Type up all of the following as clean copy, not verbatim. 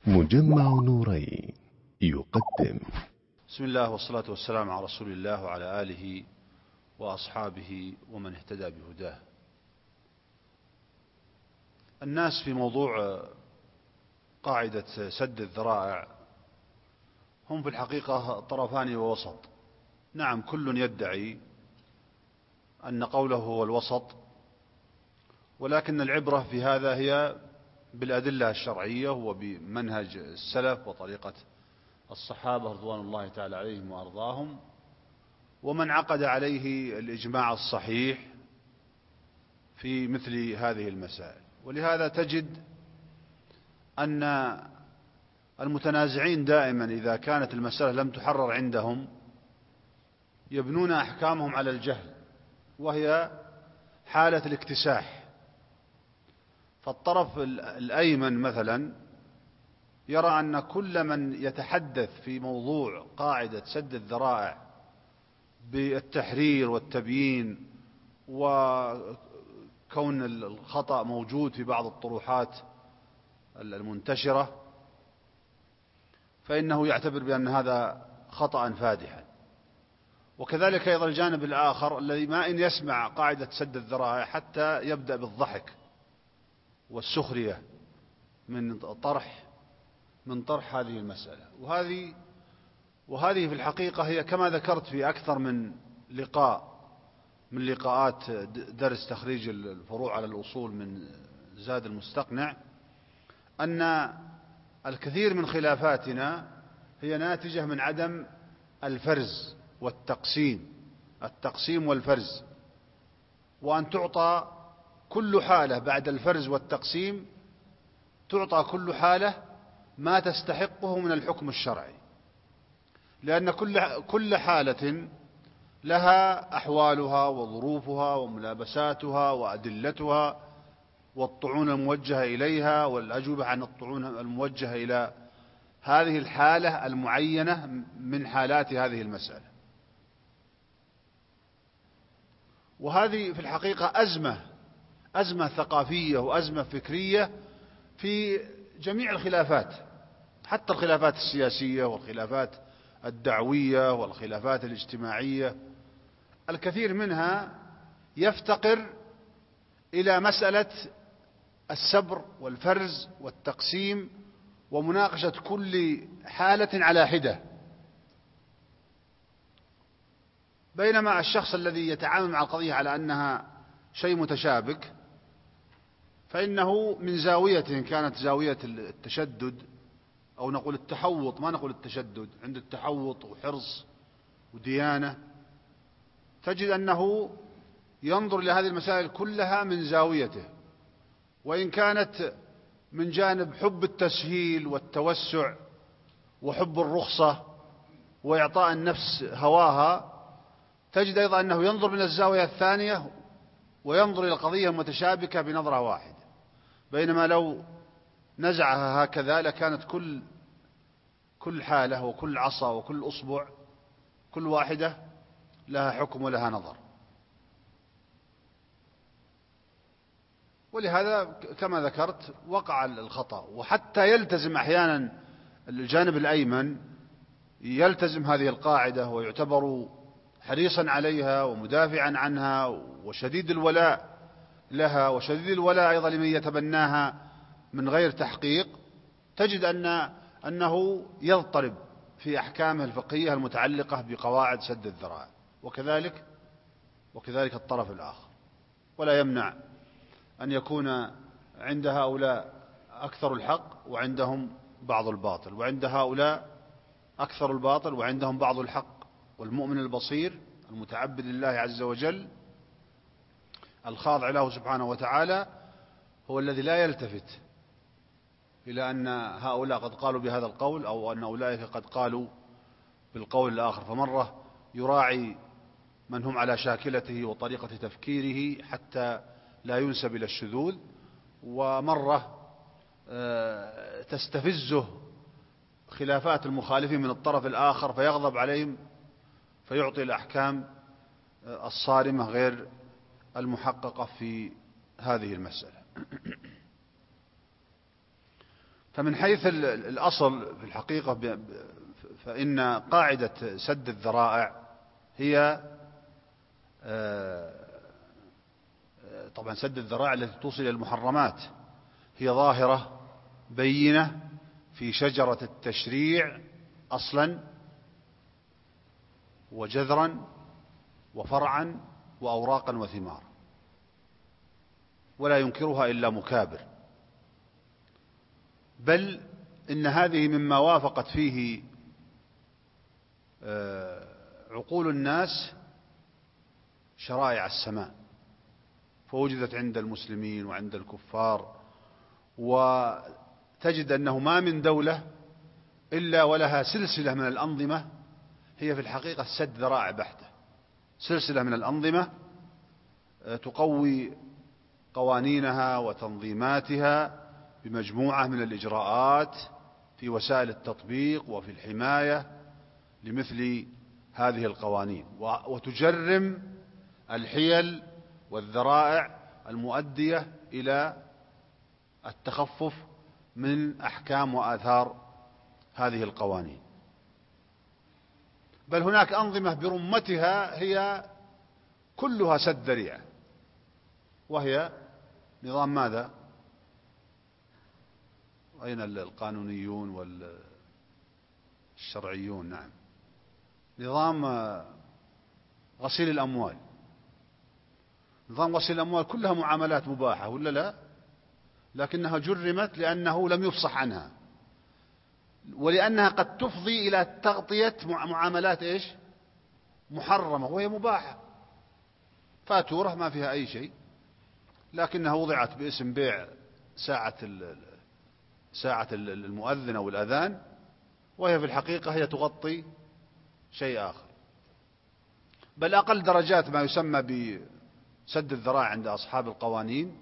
مجمع نورين يقدم. بسم الله والصلاة والسلام على رسول الله وعلى آله وأصحابه ومن اهتدى بهداه. الناس في موضوع قاعدة سد الذرائع هم في الحقيقة طرفان ووسط. نعم، كل يدعي أن قوله هو الوسط، ولكن العبرة في هذا هي بالأدلة الشرعية وبمنهج السلف وطريقة الصحابة رضوان الله تعالى عليهم وأرضاهم، ومن عقد عليه الإجماع الصحيح في مثل هذه المسائل. ولهذا تجد أن المتنازعين دائما إذا كانت المسألة لم تحرر عندهم يبنون أحكامهم على الجهل، وهي حالة الاكتساح. فالطرف الأيمن مثلا يرى أن كل من يتحدث في موضوع قاعدة سد الذرائع بالتحرير والتبيين وكون الخطأ موجود في بعض الطروحات المنتشرة، فإنه يعتبر بأن هذا خطأ فادحا. وكذلك أيضا الجانب الآخر الذي ما إن يسمع قاعدة سد الذرائع حتى يبدأ بالضحك والسخرية من طرح هذه المسألة. وهذه في الحقيقة هي كما ذكرت في أكثر من لقاء من لقاءات درس تخريج الفروع على الأصول من زاد المستقنع، أن الكثير من خلافاتنا هي ناتجة من عدم الفرز التقسيم والفرز، وأن تعطى كل حالة بعد الفرز والتقسيم تعطى كل حالة ما تستحقه من الحكم الشرعي، لأن كل حالة لها أحوالها وظروفها وملابساتها وأدلتها والطعون الموجهة إليها والأجوبة عن الطعون الموجهة إلى هذه الحالة المعينة من حالات هذه المسألة. وهذه في الحقيقة أزمة ثقافية وأزمة فكرية في جميع الخلافات، حتى الخلافات السياسية والخلافات الدعوية والخلافات الاجتماعية. الكثير منها يفتقر إلى مسألة السبر والفرز والتقسيم ومناقشة كل حالة على حدة، بينما الشخص الذي يتعامل مع القضية على أنها شيء متشابك فإنه من زاوية كانت زاوية التشدد أو نقول التحوط، ما نقول التشدد، عند التحوط وحرص وديانة، تجد أنه ينظر إلى هذه المسائل كلها من زاويته، وإن كانت من جانب حب التسهيل والتوسع وحب الرخصة وإعطاء النفس هواها، تجد أيضا أنه ينظر من الزاوية الثانية وينظر إلى القضية المتشابكة بنظرة واحدة، بينما لو نزعها هكذا لكانت كل حالة وكل عصا وكل أصبع كل واحدة لها حكم ولها نظر. ولهذا كما ذكرت وقع الخطأ، وحتى يلتزم أحيانا الجانب الأيمن يلتزم هذه القاعدة ويعتبر حريصا عليها ومدافعا عنها وشديد الولاء لها وشديد الولاء أيضا لمن يتبناها من غير تحقيق، تجد أنه يضطرب في أحكامه الفقهية المتعلقة بقواعد سد الذرائع، وكذلك الطرف الآخر. ولا يمنع أن يكون عند هؤلاء أكثر الحق وعندهم بعض الباطل، وعند هؤلاء أكثر الباطل وعندهم بعض الحق. والمؤمن البصير المتعبد لله عز وجل الخاضع له سبحانه وتعالى هو الذي لا يلتفت إلى أن هؤلاء قد قالوا بهذا القول أو أن أولئك قد قالوا بالقول الآخر، فمرة يراعي من هم على شاكلته وطريقة تفكيره حتى لا ينسب إلى الشذوذ، ومرة تستفزه خلافات المخالفين من الطرف الآخر فيغضب عليهم فيعطي الأحكام الصارمة غير المحققة في هذه المسألة. فمن حيث الأصل في الحقيقة فإن قاعدة سد الذرائع هي طبعا سد الذرائع التي توصل إلى المحرمات هي ظاهرة بينة في شجرة التشريع أصلا وجذرا وفرعا وأوراقا وثمارا، ولا ينكرها إلا مكابر، بل إن هذه مما وافقت فيه عقول الناس شرائع السماء، فوجدت عند المسلمين وعند الكفار، وتجد أنه ما من دولة إلا ولها سلسلة من الأنظمة هي في الحقيقة سد ذرائع بحتة، سلسلة من الأنظمة تقوي قوانينها وتنظيماتها بمجموعة من الإجراءات في وسائل التطبيق وفي الحماية لمثل هذه القوانين، وتجرم الحيل والذرائع المؤدية إلى التخفف من أحكام وآثار هذه القوانين. بل هناك أنظمة برمتها هي كلها سد ذريعة، وهي نظام ماذا؟ أين القانونيون والشرعيون؟ نعم، نظام غسيل الأموال. نظام غسيل الأموال كلها معاملات مباحة ولا لا؟ لكنها جرمت لأنه لم يفصح عنها، ولأنها قد تفضي إلى تغطية معاملات إيش؟ محرمة وهي مباحة، فاتورة ما فيها أي شيء، لكنها وضعت باسم بيع ساعة المؤذن أو الأذان، وهي في الحقيقة هي تغطي شيء آخر. بل أقل درجات ما يسمى بسد الذرائع عند أصحاب القوانين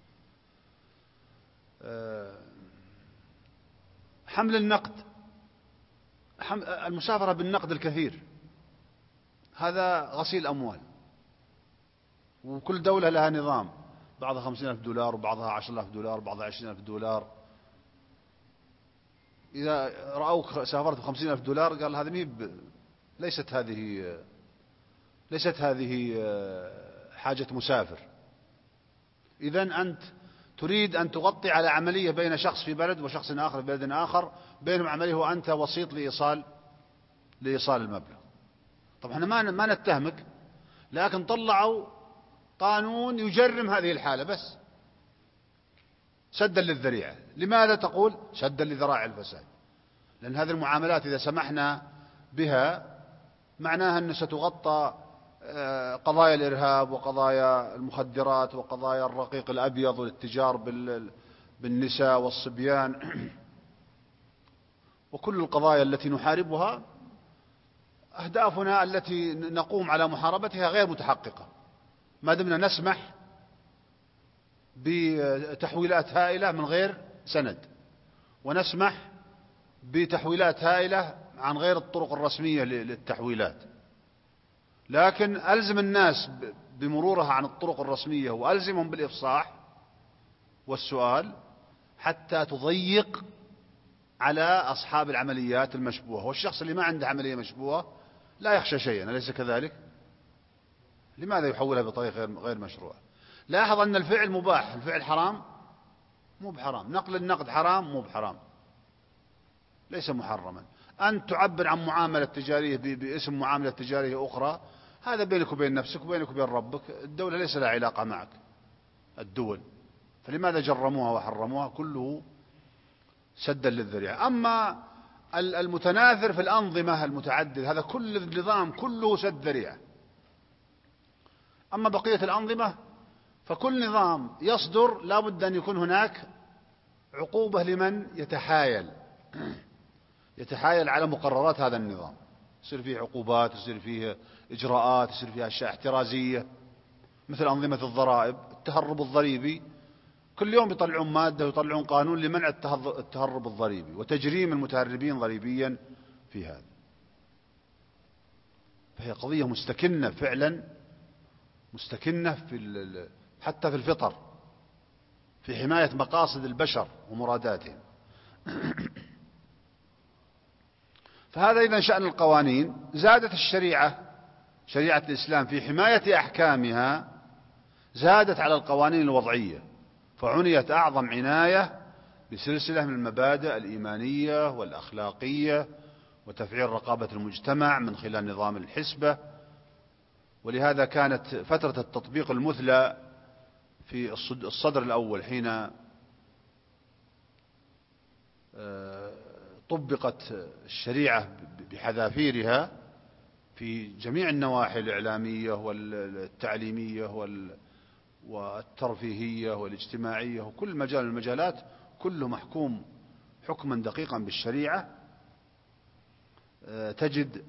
حمل النقد، المسافرة بالنقد الكثير، هذا غسيل أموال. وكل دولة لها نظام، بعضها 50,000 دولار وبعضها 10,000 دولار وبعضها 20,000 دولار. إذا رأوك سافرت ب50,000 دولار قال هذه ليست هذه حاجة مسافر. إذن أنت تريد أن تغطي على عملية بين شخص في بلد وشخص آخر في بلد آخر، بينهم عملية وأنت وسيط لإيصال المبلغ. طبعا احنا ما نتهمك، لكن طلعوا قانون يجرم هذه الحالة بس سدا للذريعة. لماذا تقول سدا لذراع الفساد؟ لأن هذه المعاملات إذا سمحنا بها معناها أن ستغطى قضايا الإرهاب وقضايا المخدرات وقضايا الرقيق الأبيض والاتجار بالنساء والصبيان وكل القضايا التي نحاربها. أهدافنا التي نقوم على محاربتها غير متحققة ما دمنا نسمح بتحويلات هائلة من غير سند، ونسمح بتحويلات هائلة عن غير الطرق الرسمية للتحويلات. لكن ألزم الناس بمرورها عن الطرق الرسمية وألزمهم بالإفصاح والسؤال حتى تضيق على أصحاب العمليات المشبوهة. والشخص اللي ما عنده عملية مشبوهة لا يخشى شيئا، أليس كذلك؟ لماذا يحولها بطريقة غير مشروعة؟ لاحظ أن الفعل مباح، الفعل حرام مو بحرام، نقل النقد حرام مو بحرام، ليس محرما. أن تعبر عن معاملة تجارية باسم معاملة تجارية أخرى، هذا بينك وبين نفسك وبينك وبين ربك، الدولة ليس لها علاقة معك الدول، فلماذا جرموها وحرموها؟ كله سدا للذريعة. أما المتناثر في الأنظمة المتعددة هذا كل النظام كله سد ذريعة. أما بقية الأنظمة فكل نظام يصدر لا بد أن يكون هناك عقوبة لمن يتحايل على مقررات هذا النظام، يصير فيه عقوبات، يصير فيه إجراءات، يصير فيه أشياء احترازية مثل أنظمة الضرائب، التهرب الضريبي، كل يوم يطلعون مادة ويطلعون قانون لمنع التهرب الضريبي وتجريم المتهربين ضريبيا في هذا. فهي قضية مستكنة فعلا، مستكنة حتى في الفطر، في حماية مقاصد البشر ومراداتهم. فهذا إذن شأن القوانين. زادت الشريعة، شريعة الإسلام في حماية أحكامها زادت على القوانين الوضعية، فعنيت أعظم عناية بسلسلة من المبادئ الإيمانية والأخلاقية وتفعيل رقابة المجتمع من خلال نظام الحسبة. ولهذا كانت فترة التطبيق المثلى في الصدر الأول حين طبقت الشريعة بحذافيرها في جميع النواحي الإعلامية والتعليمية والترفيهية والاجتماعية، وكل مجال من المجالات كله محكوم حكما دقيقا بالشريعة. تجد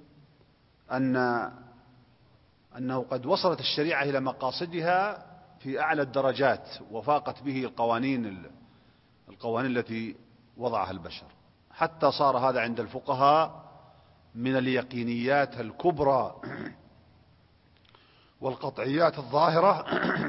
أنه قد وصلت الشريعة إلى مقاصدها في أعلى الدرجات، وفاقت به القوانين التي وضعها البشر، حتى صار هذا عند الفقهاء من اليقينيات الكبرى والقطعيات الظاهرة،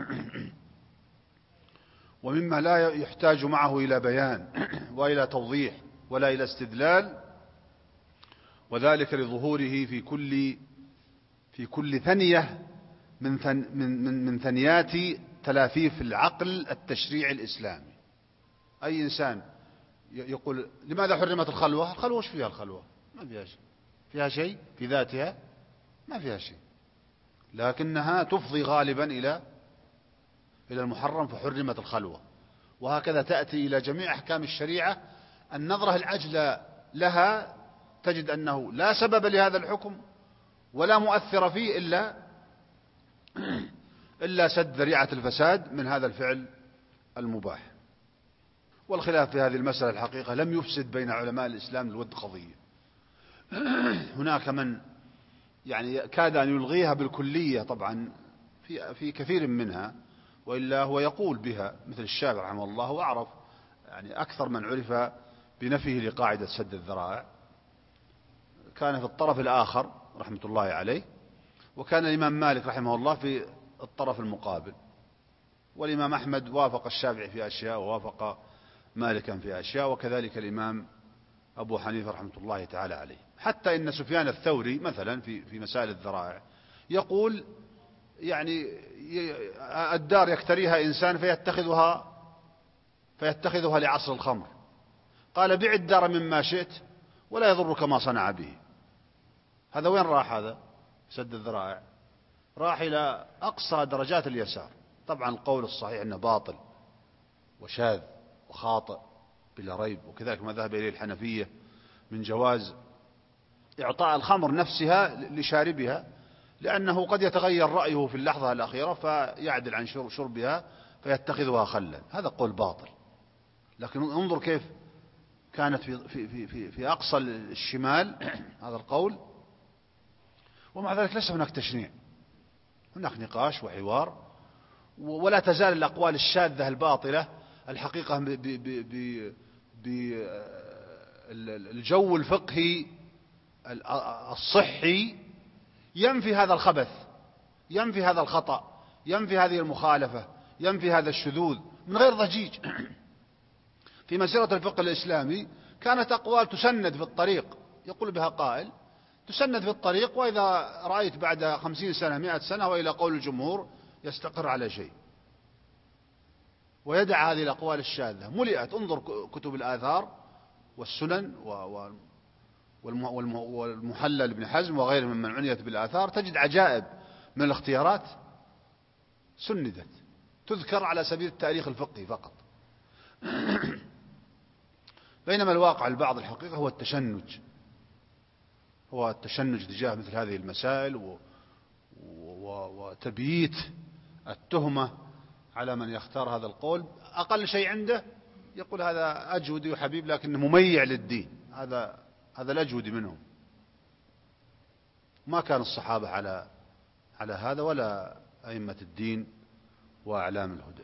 ومما لا يحتاج معه إلى بيان وإلى توضيح ولا إلى استدلال، وذلك لظهوره في كل ثنية من ثنيات تلافيف العقل التشريعي الإسلامي. أي إنسان يقول لماذا حرمت الخلوة؟ الخلوة وش فيها؟ الخلوة ما فيها شيء. فيها شيء في ذاتها؟ ما فيها شيء، لكنها تفضي غالبا إلى المحرم، فحرمت الخلوة. وهكذا تأتي إلى جميع أحكام الشريعة. النظرة العجلة لها تجد أنه لا سبب لهذا الحكم ولا مؤثر فيه إلا سد ذريعة الفساد من هذا الفعل المباح. والخلاف في هذه المسألة الحقيقة لم يفسد بين علماء الإسلام الود قضية. هناك من يعني كاد أن يلغيها بالكلية طبعا في كثير منها، وإلا هو يقول بها، مثل الشافعي رحمه الله، وأعرف يعني أكثر من عرف بنفيه لقاعدة سد الذرائع كان في الطرف الآخر رحمة الله عليه، وكان الإمام مالك رحمه الله في الطرف المقابل، والإمام أحمد وافق الشافعي في أشياء ووافق مالكا في أشياء، وكذلك الإمام أبو حنيفة رحمة الله تعالى عليه. حتى إن سفيان الثوري مثلا في مسائل الذرائع يقول يعني الدار يكتريها إنسان فيتخذها لعصر الخمر، قال بع الدار مما شئت ولا يضرك ما صنع به. هذا وين راح؟ هذا سد الذرائع راح إلى أقصى درجات اليسار. طبعا القول الصحيح أنه باطل وشاذ وخاطئ بلا ريب، وكذلك ما ذهب إليه الحنفية من جواز إعطاء الخمر نفسها لشاربها، لأنه قد يتغير رأيه في اللحظة الأخيرة فيعدل عن شربها فيتخذها خلا. هذا قول باطل. لكن انظر كيف كانت في أقصى الشمال هذا القول، ومع ذلك ليس هناك تشنيع، هناك نقاش وحوار، ولا تزال الأقوال الشاذة الباطلة الحقيقة بالجو الفقهي الصحي ينفي هذا الخبث، ينفي هذا الخطأ، ينفي هذه المخالفة، ينفي هذا الشذوذ من غير ضجيج. في مسيرة الفقه الإسلامي كانت أقوال تسند في الطريق، يقول بها قائل تسند في الطريق، وإذا رأيت بعد 50 سنة 100 سنة وإلى قول الجمهور يستقر على شيء، ويدع هذه الأقوال الشاذة. ملئت، انظر كتب الآثار والسنن والمحلل ابن حزم وغيره ممن عنيت بالآثار، تجد عجائب من الاختيارات سندت تذكر على سبيل التاريخ الفقهي فقط. بينما الواقع البعض الحقيقة هو التشنج تجاه مثل هذه المسائل وتبييت التهمة على من يختار هذا القول. أقل شيء عنده يقول هذا أجودي وحبيب لكنه مميع للدين، هذا الأجودي منهم. ما كان الصحابة على هذا ولا أئمة الدين وأعلام الهدى.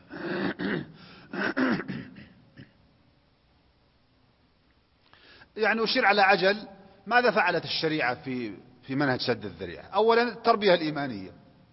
يعني أشير على عجل ماذا فعلت الشريعة في منهج سد الذريعة. أولا التربية الإيمانية،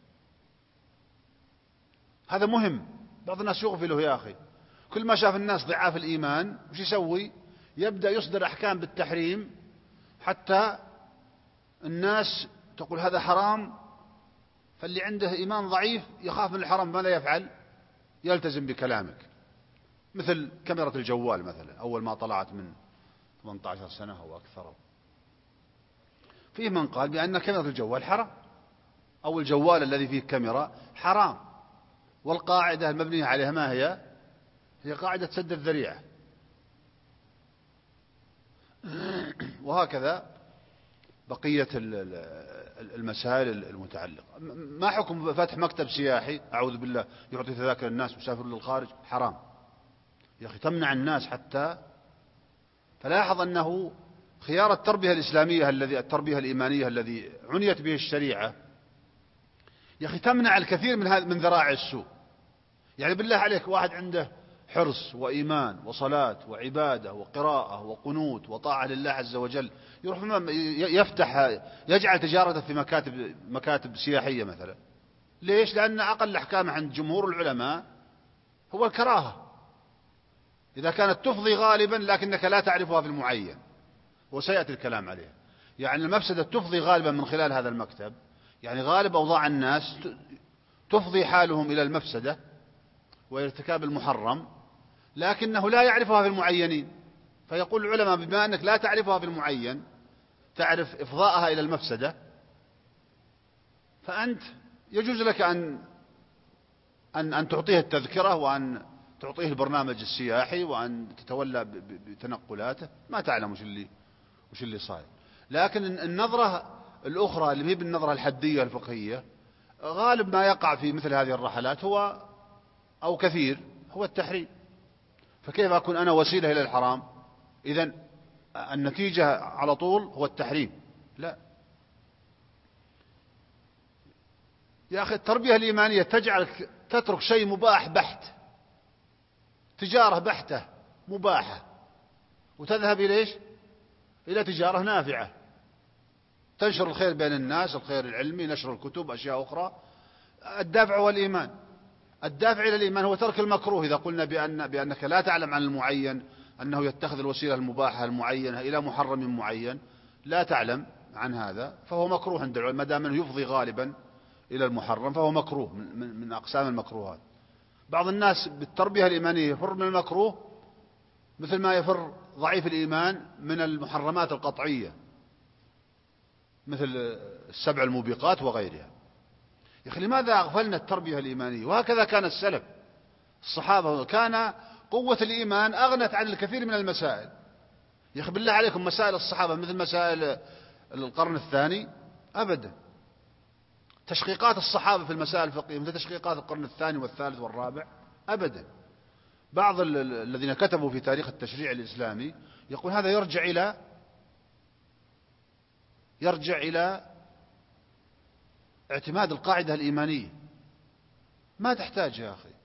هذا مهم. بعض الناس يغفله يا أخي، كل ما شاف الناس ضعاف الإيمان وش يسوي؟ يبدأ يصدر أحكام بالتحريم حتى الناس تقول هذا حرام، فاللي عنده إيمان ضعيف يخاف من الحرام ماذا يفعل؟ يلتزم بكلامك. مثل كاميرا الجوال مثلا، أول ما طلعت من 18 سنة أو أكثر، فيه من قال بأن كاميرا الجوال حرام، أو الجوال الذي فيه كاميرا حرام، والقاعدة المبنية عليها ما هي؟ هي قاعدة سد الذريعة. وهكذا بقية المسائل المتعلقة. ما حكم فتح مكتب سياحي أعوذ بالله يعطي تذاكر الناس مسافر للخارج؟ حرام يا أخي، تمنع الناس حتى. فلاحظ أنه خيار التربية الإسلامية التربية الإيمانية الذي عنيت به الشريعة يا أخي تمنع الكثير من ذرائع السوء. يعني بالله عليك واحد عنده حرص وإيمان وصلاة وعبادة وقراءة وقنوت وطاعة لله عز وجل، يروح يفتح يجعل تجارته في مكاتب سياحية مثلا. ليش؟ لأن أقل أحكام عند جمهور العلماء هو الكراهة، إذا كانت تفضي غالبا لكنك لا تعرفها في المعين، وسيأتي الكلام عليها. يعني المفسدة تفضي غالبا من خلال هذا المكتب، يعني غالب أوضاع الناس تفضي حالهم إلى المفسدة وارتكاب المحرم، لكنه لا يعرفها في المعينين. فيقول العلماء بما أنك لا تعرفها في المعين، تعرف إفضاءها إلى المفسدة، فأنت يجوز لك أن تعطيه التذكرة، وأن تعطيه البرنامج السياحي، وأن تتولى بتنقلاته، ما تعلم وش اللي صاير. لكن النظرة الأخرى اللي هي بالنظرة الحدية الفقهية، غالب ما يقع في مثل هذه الرحلات أو كثير هو التحريم. فكيف أكون أنا وسيلة إلى الحرام؟ إذن النتيجة على طول هو التحريم؟ لا يا أخي، التربية الإيمانية تجعلك تترك شيء مباح بحت، تجارة بحتة مباحة، وتذهب إلى تجارة نافعة، تنشر الخير بين الناس، الخير العلمي، نشر الكتب، أشياء أخرى. الدافع هو الإيمان. الدافع إلى الإيمان هو ترك المكروه. إذا قلنا بأنك لا تعلم عن المعين أنه يتخذ الوسيلة المباحة المعينة إلى محرم معين، لا تعلم عن هذا، فهو مكروه عند العلماء، ما دام أنه يفضي غالبا إلى المحرم فهو مكروه من أقسام المكروهات. بعض الناس بالتربية الإيمانية يفر من المكروه مثل ما يفر ضعيف الإيمان من المحرمات القطعية، مثل السبع الموبقات وغيرها. يا أخي لماذا أغفلنا التربية الإيمانية؟ وهكذا كان السلف الصحابة، كان قوة الإيمان أغنت عن الكثير من المسائل. يا أخي بالله عليكم، مسائل الصحابة مثل مسائل القرن الثاني؟ أبدا. تشقيقات الصحابة في المسائل الفقهية مثل تشقيقات القرن الثاني والثالث والرابع؟ أبدا. بعض الذين كتبوا في تاريخ التشريع الإسلامي يقول هذا يرجع إلى اعتماد القاعدة الإيمانية، ما تحتاج يا أخي.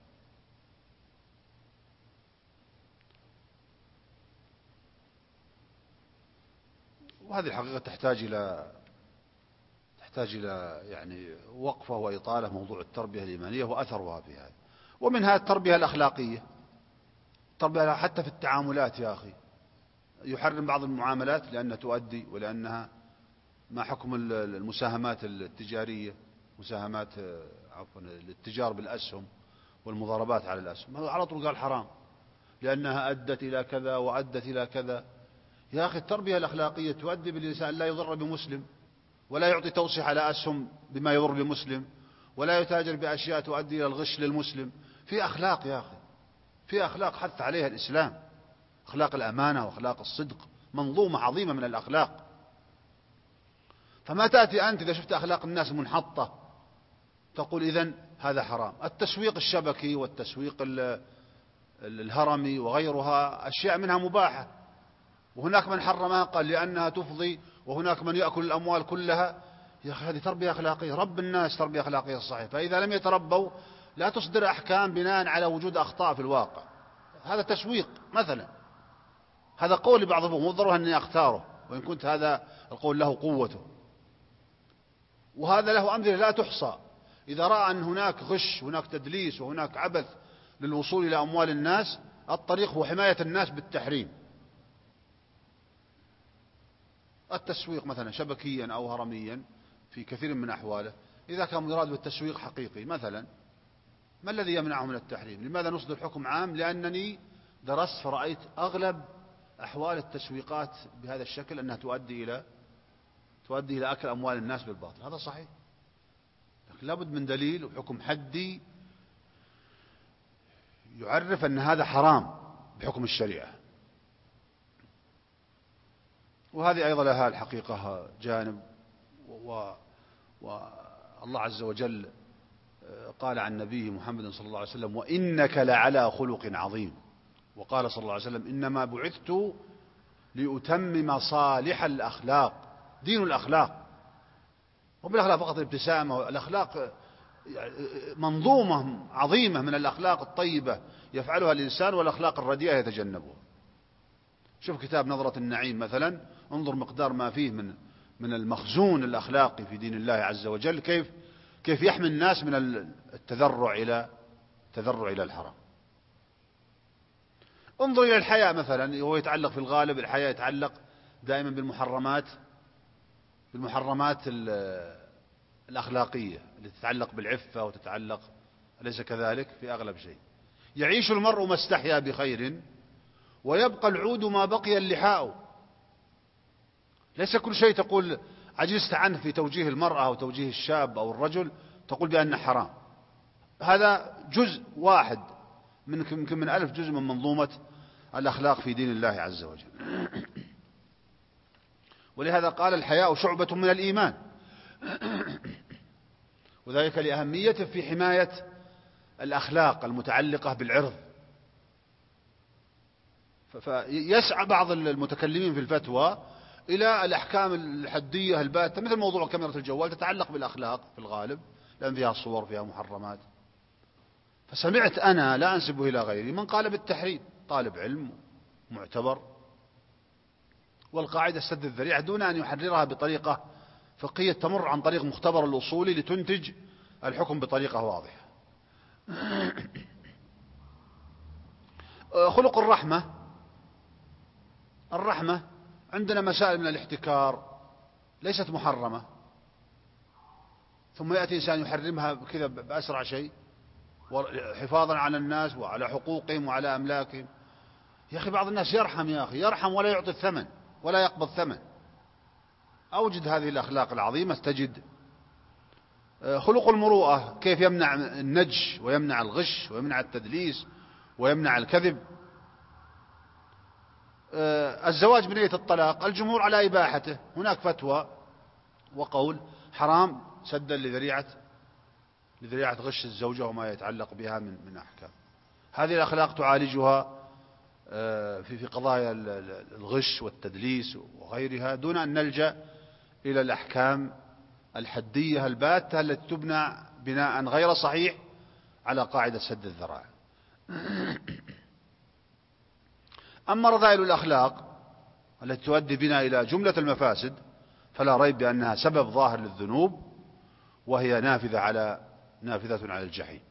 وهذه الحقيقة تحتاج إلى يعني وقفة وإطالة، موضوع التربية الإيمانية وأثرها في هذا. ومنها التربية الأخلاقية، التربية حتى في التعاملات يا أخي، يحرم بعض المعاملات لأنها تؤدي، ولأنها ما حكم المساهمات التجارية، مساهمات الاتجار بالأسهم والمضاربات على الأسهم، على طول قال حرام لأنها أدت إلى كذا وأدت إلى كذا. يا أخي التربية الأخلاقية تؤدي بالإنسان لا يضر بمسلم، ولا يعطي توصيح على أسهم بما يضر بمسلم، ولا يتاجر بأشياء تؤدي إلى الغش للمسلم. في أخلاق يا أخي، في أخلاق حث عليها الإسلام، أخلاق الأمانة وأخلاق الصدق، منظومة عظيمة من الأخلاق. فما تأتي أنت إذا شفت أخلاق الناس منحطة تقول إذن هذا حرام. التسويق الشبكي والتسويق الهرمي وغيرها أشياء منها مباحة، وهناك من حرمها قال لأنها تفضي، وهناك من يأكل الأموال كلها. يا أخي هذه تربية أخلاقية، رب الناس تربية أخلاقية صحيحة. فإذا لم يتربوا لا تصدر أحكام بناء على وجود أخطاء في الواقع. هذا تسويق مثلا، هذا قول لبعضهم، مو ضروري أني أختاره وإن كنت هذا القول له قوته، وهذا له أمثلة لا تحصى. إذا رأى أن هناك غش، هناك تدليس، وهناك عبث للوصول إلى أموال الناس، الطريق هو حماية الناس بالتحريم. التسويق مثلا شبكيا أو هرميا في كثير من أحواله، إذا كان مراد بالتسويق حقيقي مثلا، ما الذي يمنعه من التحريم؟ لماذا نصدر حكم عام؟ لأنني درست فرأيت أغلب أحوال التسويقات بهذا الشكل أنها تؤدي إلى أكل أموال الناس بالباطل. هذا صحيح، لكن لابد من دليل وحكم حدي يعرف أن هذا حرام بحكم الشريعة. وهذه أيضا لها الحقيقة جانب، والله عز وجل قال عن نبيه محمد صلى الله عليه وسلم: وإنك لعلى خلق عظيم. وقال صلى الله عليه وسلم: إنما بعثت لأتمم صالح الأخلاق. دين الأخلاق، وبالأخلاق فقط الابتسامة، الأخلاق منظومة عظيمة من الأخلاق الطيبة يفعلها الإنسان، والأخلاق الرديئة يتجنبها. شوف كتاب نظرة النعيم مثلا، انظر مقدار ما فيه من المخزون الأخلاقي في دين الله عز وجل، كيف يحمي الناس من التذرع إلى الحرام. انظر إلى الحياء مثلا، وهو يتعلق في الغالب، الحياء يتعلق دائما بالمحرمات الأخلاقية التي تتعلق بالعفة وتتعلق، أليس كذلك؟ في أغلب شيء. يعيش المرء ما استحيا بخير، ويبقى العود ما بقي اللحاء. ليس كل شيء تقول عجزت عنه في توجيه المرأة أو توجيه الشاب أو الرجل تقول بأنه حرام. هذا جزء واحد يمكن من 1000 جزء من منظومة الأخلاق في دين الله عز وجل. ولهذا قال: الحياء شعبة من الإيمان، وذلك لأهميته في حماية الأخلاق المتعلقة بالعرض. فيسعى بعض المتكلمين في الفتوى إلى الأحكام الحدية الباتة، مثل موضوع كاميرا الجوال، تتعلق بالأخلاق في الغالب، لأن فيها صور، فيها محرمات. فسمعت أنا، لا أنسبه إلى غيري، من قال بالتحريم، طالب علم معتبر، والقاعدة سد الذريعة، دون أن يحررها بطريقة فقهية تمر عن طريق مختبر الأصولي لتنتج الحكم بطريقة واضحة. خلق الرحمة عندنا مسائل من الاحتكار ليست محرمة، ثم يأتي إنسان يحرمها كذا بأسرع شيء، حفاظا على الناس وعلى حقوقهم وعلى أملاكهم. يا أخي بعض الناس يرحم ولا يعطي الثمن ولا يقبض ثمن. أوجد هذه الأخلاق العظيمة تجد. خلق المروءة، كيف يمنع النجش ويمنع الغش ويمنع التدليس ويمنع الكذب. الزواج بنية الطلاق، الجمهور على إباحته، هناك فتوى وقول حرام سدا لذريعة غش الزوجة وما يتعلق بها من أحكام. هذه الأخلاق تعالجها في قضايا الغش والتدليس وغيرها، دون أن نلجأ إلى الأحكام الحدية الباتة التي تبنى بناء غير صحيح على قاعدة سد الذرائع. أما رذائل الأخلاق التي تؤدي بنا إلى جملة المفاسد، فلا ريب بأنها سبب ظاهر للذنوب، وهي نافذة على الجحيم.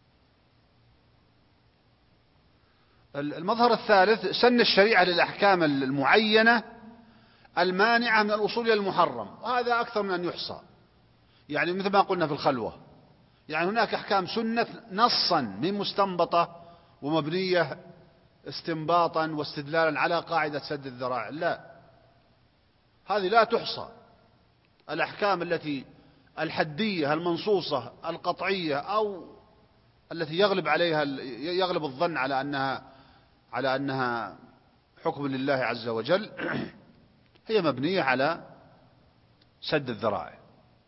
المظهر الثالث: سن الشريعة للأحكام المعينة المانعة من الوصول إلى المحرم. هذا أكثر من أن يحصى. يعني مثل ما قلنا في الخلوة، يعني هناك أحكام سنة نصا من مستنبطة ومبنية استنباطا واستدلالا على قاعدة سد الذرائع، لا، هذه لا تحصى. الأحكام التي الحدية المنصوصة القطعية، أو التي يغلب الظن على أنها حكم لله عز وجل، هي مبنية على سد الذرائع.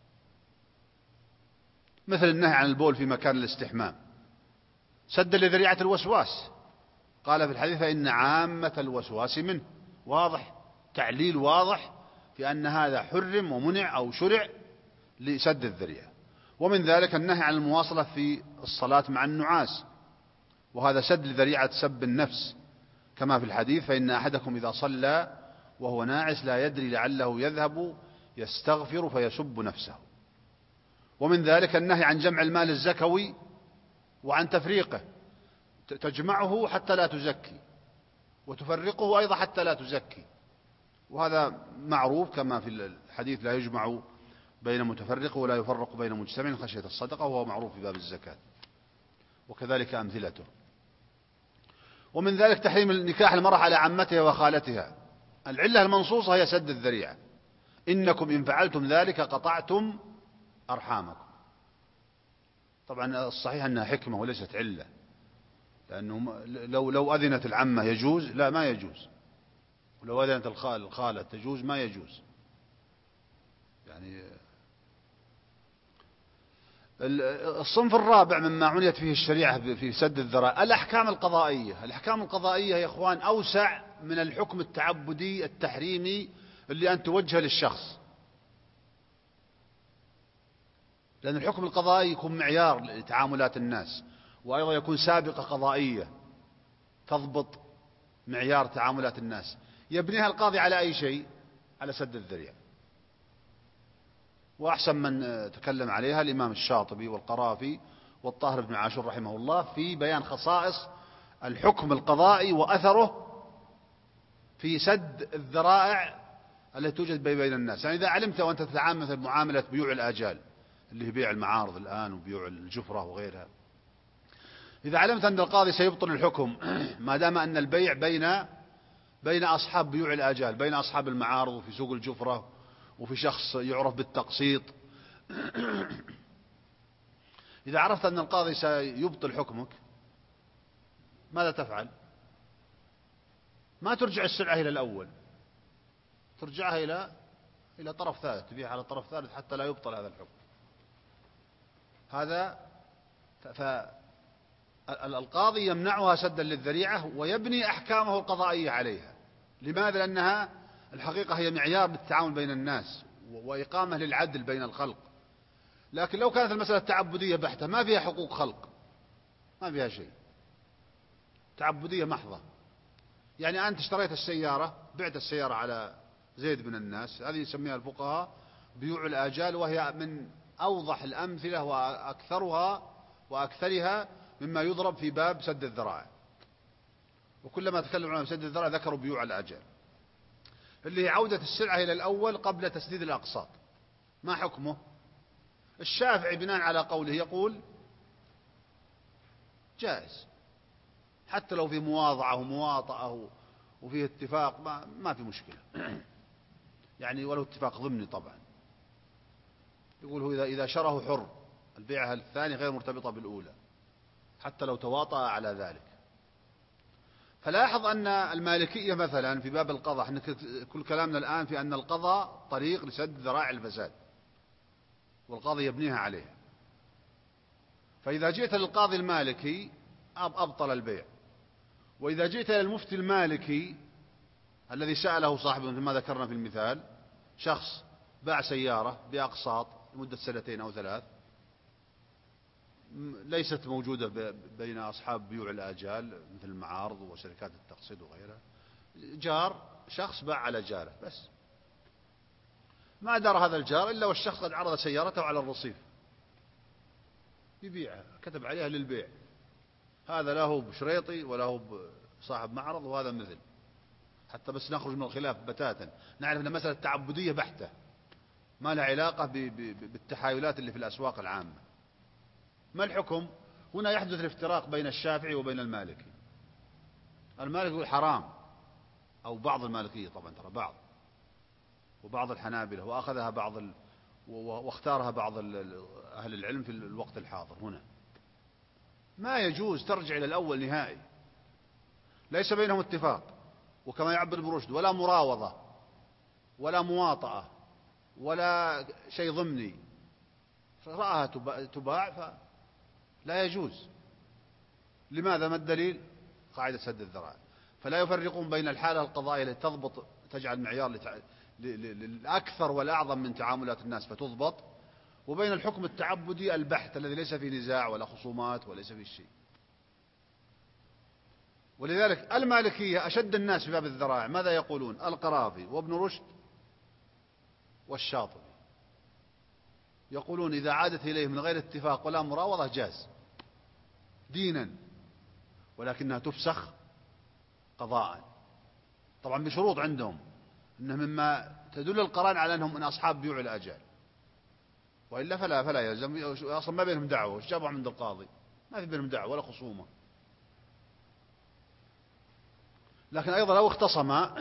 مثل النهي عن البول في مكان الاستحمام، سد لذريعة الوسواس. قال في الحديث: إن عامة الوسواس منه. واضح، تعليل واضح في أن هذا حرم ومنع أو شرع لسد الذريعة. ومن ذلك النهي عن المواصلة في الصلاة مع النعاس، وهذا سد لذريعة سب النفس، كما في الحديث: فإن أحدكم إذا صلى وهو ناعس لا يدري لعله يذهب يستغفر فيسب نفسه. ومن ذلك النهي عن جمع المال الزكوي وعن تفريقه، تجمعه حتى لا تزكي، وتفرقه أيضا حتى لا تزكي. وهذا معروف كما في الحديث: لا يجمع بين متفرق ولا يفرق بين مجتمع خشية الصدقة، وهو معروف في باب الزكاة، وكذلك أمثلته. ومن ذلك تحريم نكاح المرأة على عمتها وخالتها. العلة المنصوصة هي سد الذريعة: إنكم إن فعلتم ذلك قطعتم أرحامكم. طبعا الصحيح أنها حكمة وليست علة، لأنه لو أذنت العمة يجوز؟ لا، ما يجوز. ولو أذنت الخالة تجوز؟ ما يجوز. يعني الصنف الرابع مما عنيت فيه الشريعة في سد الذرائع الأحكام القضائية. الأحكام القضائية يا إخوان أوسع من الحكم التعبدي التحريمي اللي أن توجه للشخص، لأن الحكم القضائي يكون معيار لتعاملات الناس، وأيضا يكون سابقة قضائية تضبط معيار تعاملات الناس. يبنيها القاضي على أي شيء؟ على سد الذريعة. وأحسن من تكلم عليها الإمام الشاطبي والقرافي والطاهر بن عاشور رحمه الله في بيان خصائص الحكم القضائي وأثره في سد الذرائع التي توجد بين الناس. يعني إذا علمت وأنت تتعامل مثل معاملة بيوع الآجال اللي هي بيع المعارض الآن وبيوع الجفرة وغيرها، إذا علمت أن القاضي سيبطل الحكم ما دام أن البيع بين أصحاب بيوع الآجال، بين أصحاب المعارض وفي سوق الجفرة وفي شخص يعرف بالتقسيط، إذا عرفت أن القاضي سيبطل حكمك ماذا تفعل؟ ما ترجع السلعة إلى الأول، ترجعها إلى طرف ثالث، تبيعها على طرف ثالث حتى لا يبطل هذا الحكم. فالقاضي يمنعها سدا للذريعة ويبني أحكامه القضائية عليها. لماذا؟ لأنها الحقيقة هي معيار للتعامل بين الناس وإقامة للعدل بين الخلق. لكن لو كانت المسألة تعبدية بحتة ما فيها حقوق خلق، ما فيها شيء، تعبدية محضة. يعني أنت اشتريت السيارة، بعت السيارة على زيد من الناس، هذه يسميها الفقهاء بيوع الآجال، وهي من أوضح الأمثلة وأكثرها مما يضرب في باب سد الذرائع. وكلما تكلموا عن سد الذرائع ذكروا بيوع الآجال، اللي هي عودة السلعة إلى الأول قبل تسديد الأقساط. ما حكمه؟ الشافعي بناء على قوله يقول جائز، حتى لو في مواضعة ومواطأة وفيه اتفاق ما في مشكلة يعني ولو اتفاق ضمني طبعا. يقول هو إذا شره حر، البيعة الثانية غير مرتبطة بالأولى حتى لو تواطأ على ذلك. فلاحظ أن المالكية مثلا في باب القضاء، احنا كل كلامنا الآن في أن القضاء طريق لسد ذرائع الفساد والقاضي يبنيها عليها. فإذا جئت للقاضي المالكي أبطل البيع، وإذا جئت إلى المفتي المالكي الذي سأله صاحبه مثل ما ذكرنا في المثال، شخص باع سيارة بأقساط لمدة 2 أو 3 ليست موجودة بين أصحاب بيوع الآجال مثل المعارض وشركات التقسيط وغيرها، جار شخص باع على جاره، بس ما دار هذا الجار إلا والشخص قد عرض سيارته على الرصيف يبيعها، كتب عليها للبيع، هذا لا هو بشريطي ولا هو صاحب معرض وهذا مثل، حتى بس نخرج من الخلاف بتاتا، نعرف أن مسألة تعبدية بحتة ما لها علاقة بالتحايلات اللي في الأسواق العامة. ما الحكم؟ هنا يحدث الافتراق بين الشافعي وبين المالكي. المالكي يقول حرام، أو بعض المالكية طبعا، ترى بعض، وبعض الحنابلة، وأخذها واختارها بعض أهل العلم في الوقت الحاضر. هنا ما يجوز، ترجع إلى الأول نهائي، ليس بينهم اتفاق، وكما يعبر ابن رشد ولا مراوضة ولا مواطأة ولا شيء ضمني، رآها تباع فلا يجوز. لماذا؟ ما الدليل؟ قاعدة سد الذرائع. فلا يفرقون بين الحالة القضائية التي تضبط تجعل معيار للأكثر والأعظم من تعاملات الناس فتضبط، وبين الحكم التعبدي البحت الذي ليس فيه نزاع ولا خصومات وليس فيه شيء. ولذلك المالكية أشد الناس في باب الذرائع. ماذا يقولون؟ القرافي وابن رشد والشاطبي يقولون إذا عادت إليه من غير اتفاق ولا مراوضة جاز دينا، ولكنها تفسخ قضاء، طبعا بشروط عندهم، إنه مما تدل القرائن على أنهم من أصحاب بيوع الآجال، وإلا فلا يلزم، أصلا ما بينهم دعوة، وش جابوا عند القاضي؟ ما في بينهم دعوة ولا خصومة. لكن أيضا لو اختصما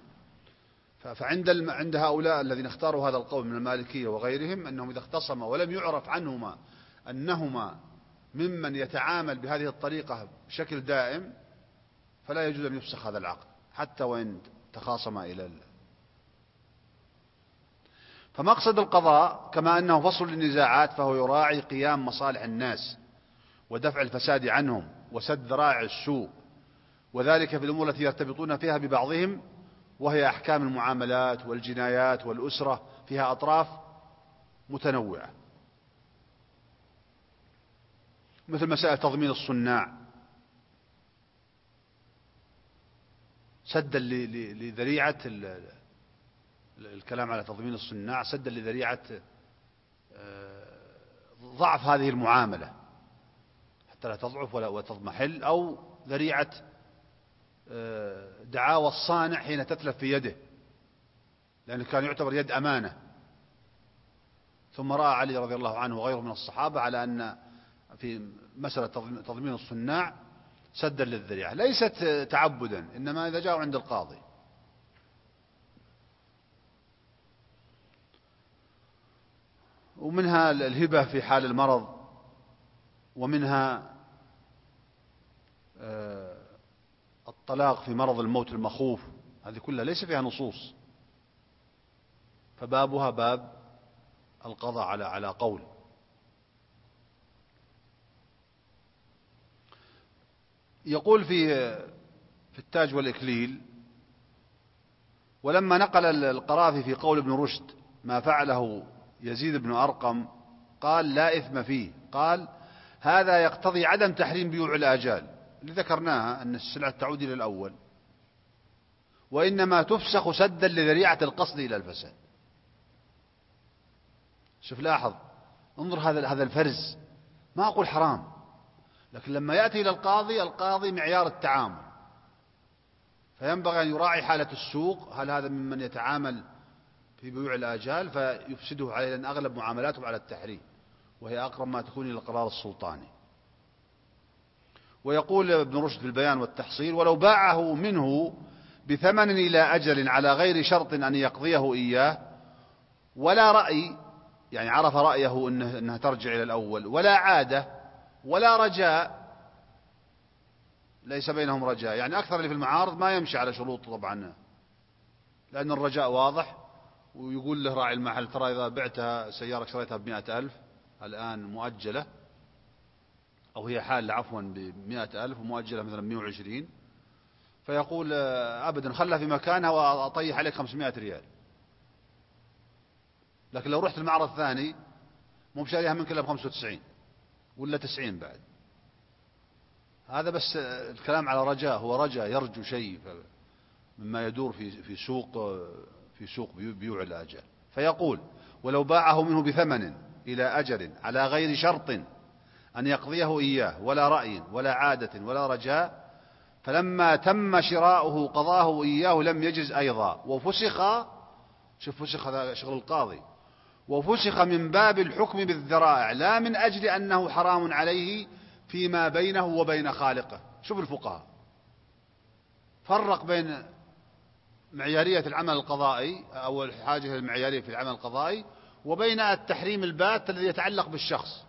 عند هؤلاء الذين اختاروا هذا القول من المالكية وغيرهم، أنهم إذا اختصما ولم يعرف عنهما أنهما ممن يتعامل بهذه الطريقة بشكل دائم، فلا يجوز أن يفسخ هذا العقد حتى وإن تخاصما إلى فمقصد القضاء كما أنه فصل للنزاعات، فهو يراعي قيام مصالح الناس ودفع الفساد عنهم وسد ذرائع السوء، وذلك في الأمور التي يرتبطون فيها ببعضهم، وهي أحكام المعاملات والجنايات والأسرة، فيها أطراف متنوعة، مثل مسائل تضمين الصناع، سدا لذريعة الكلام على تضمين الصناع، سدا لذريعة ضعف هذه المعاملة حتى لا تضعف وتضمحل، أو ذريعة دعاوى الصانع حين تتلف في يده، لأنه كان يعتبر يد أمانة. ثم رأى علي رضي الله عنه وغيره من الصحابة على أن في مسألة تضمين الصناع سدا للذريعة، ليست تعبدا، إنما إذا جاءوا عند القاضي. ومنها الهبة في حال المرض، ومنها الطلاق في مرض الموت المخوف، هذه كلها ليس فيها نصوص، فبابها باب القضاء على قول. يقول في التاج والإكليل: ولما نقل القرافي في قول ابن رشد ما فعله يزيد بن أرقم قال لا إثم فيه، قال هذا يقتضي عدم تحريم بيوع الآجال، اللي ذكرناها أن السلعة تعود إلى الأول، وإنما تفسخ سدا لذريعة القصد إلى الفساد. شوف لاحظ، انظر هذا الفرز، ما أقول حرام، لكن لما يأتي إلى القاضي معيار التعامل، فينبغي أن يراعي حالة السوق، هل هذا ممن يتعامل في بيوع الآجال فيفسده عليه، لأن أغلب معاملاته على التحريم، وهي أقرب ما تكون إلى القرار السلطاني. ويقول ابن رشد في البيان والتحصيل: ولو باعه منه بثمن إلى أجل على غير شرط أن يقضيه إياه، ولا رأي، يعني عرف رأيه أنها ترجع إلى الأول، ولا عادة ولا رجاء، ليس بينهم رجاء، يعني أكثر اللي في المعارض ما يمشي على شروط طبعا، لأن الرجاء واضح، ويقول له راعي المحل: ترى إذا بعتها سيارة شريتها ب100,000 الآن مؤجلة، أو هي حالة عفوا ب100,000 ومؤجلة مثلا 120، فيقول أبدا خلها في مكانها وأطيح عليك 500 ريال. لكن لو رحت المعرض الثاني مو بشاريها منك إلا ب95 ولا 90 بعد. هذا بس الكلام على رجاء، هو رجاء يرجو شيء مما يدور في سوق بيوع الآجال. فيقول: ولو باعه منه بثمن إلى أجل على غير شرط أن يقضيه إياه، ولا رأي ولا عادة ولا رجاء، فلما تم شراؤه قضاه إياه لم يجز أيضا، وفسخ، شوف فسخ هذا شغل القاضي، وفسخ من باب الحكم بالذرائع، لا من أجل أنه حرام عليه فيما بينه وبين خالقه. شوف الفقهاء فرق بين معيارية العمل القضائي أو الحاجة المعيارية في العمل القضائي، وبين التحريم البات الذي يتعلق بالشخص.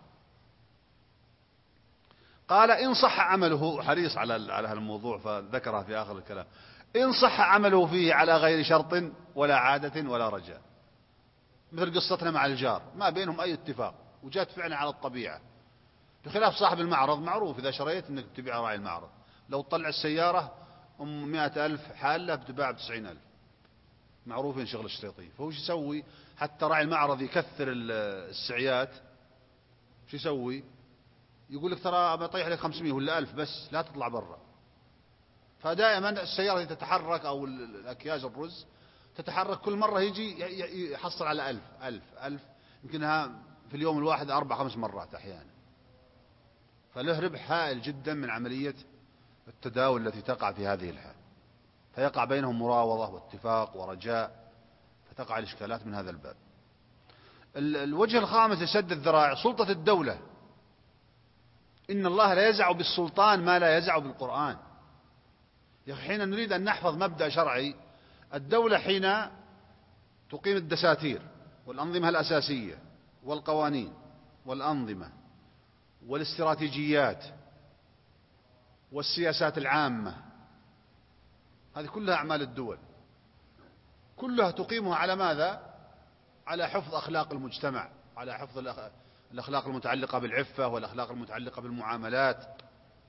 قال: إن صح عمله، حريص على هذا الموضوع فذكرها في آخر الكلام: إن صح عمله فيه على غير شرط ولا عادة ولا رجاء، مثل قصتنا مع الجار، ما بينهم أي اتفاق وجات فعلا على الطبيعة، بخلاف صاحب المعرض، معروف إذا شريت أنك تبيع راعي المعرض، لو تطلع السيارة 100,000 حالة بتباع ب90,000، معروفين شغل الشريطية. فهو شو يسوي حتى راعي المعرض يكثر السعيات؟ شو يسوي؟ يقول لك ترى بطيح لك 500 ولا 1000 بس لا تطلع برا. فدائما السيارة تتحرك، أو الأكياس الرز تتحرك، كل مرة يجي يحصل على 1000 يمكنها في اليوم الواحد 4-5 مرات أحيانا. فله ربح هائل جدا من عملية التداول التي تقع في هذه الحال، فيقع بينهم مراوضة واتفاق ورجاء تقع الإشكالات من هذا الباب. الوجه الخامس لسد الذرائع سلطة الدولة. إن الله لا يزع بالسلطان ما لا يزع بالقرآن. حين نريد أن نحفظ مبدأ شرعي، الدولة حين تقيم الدساتير والأنظمة الأساسية والقوانين والأنظمة والاستراتيجيات والسياسات العامة، هذه كلها أعمال الدول، كلها تقيمها على ماذا؟ على حفظ أخلاق المجتمع، على حفظ الأخلاق المتعلقة بالعفة والأخلاق المتعلقة بالمعاملات.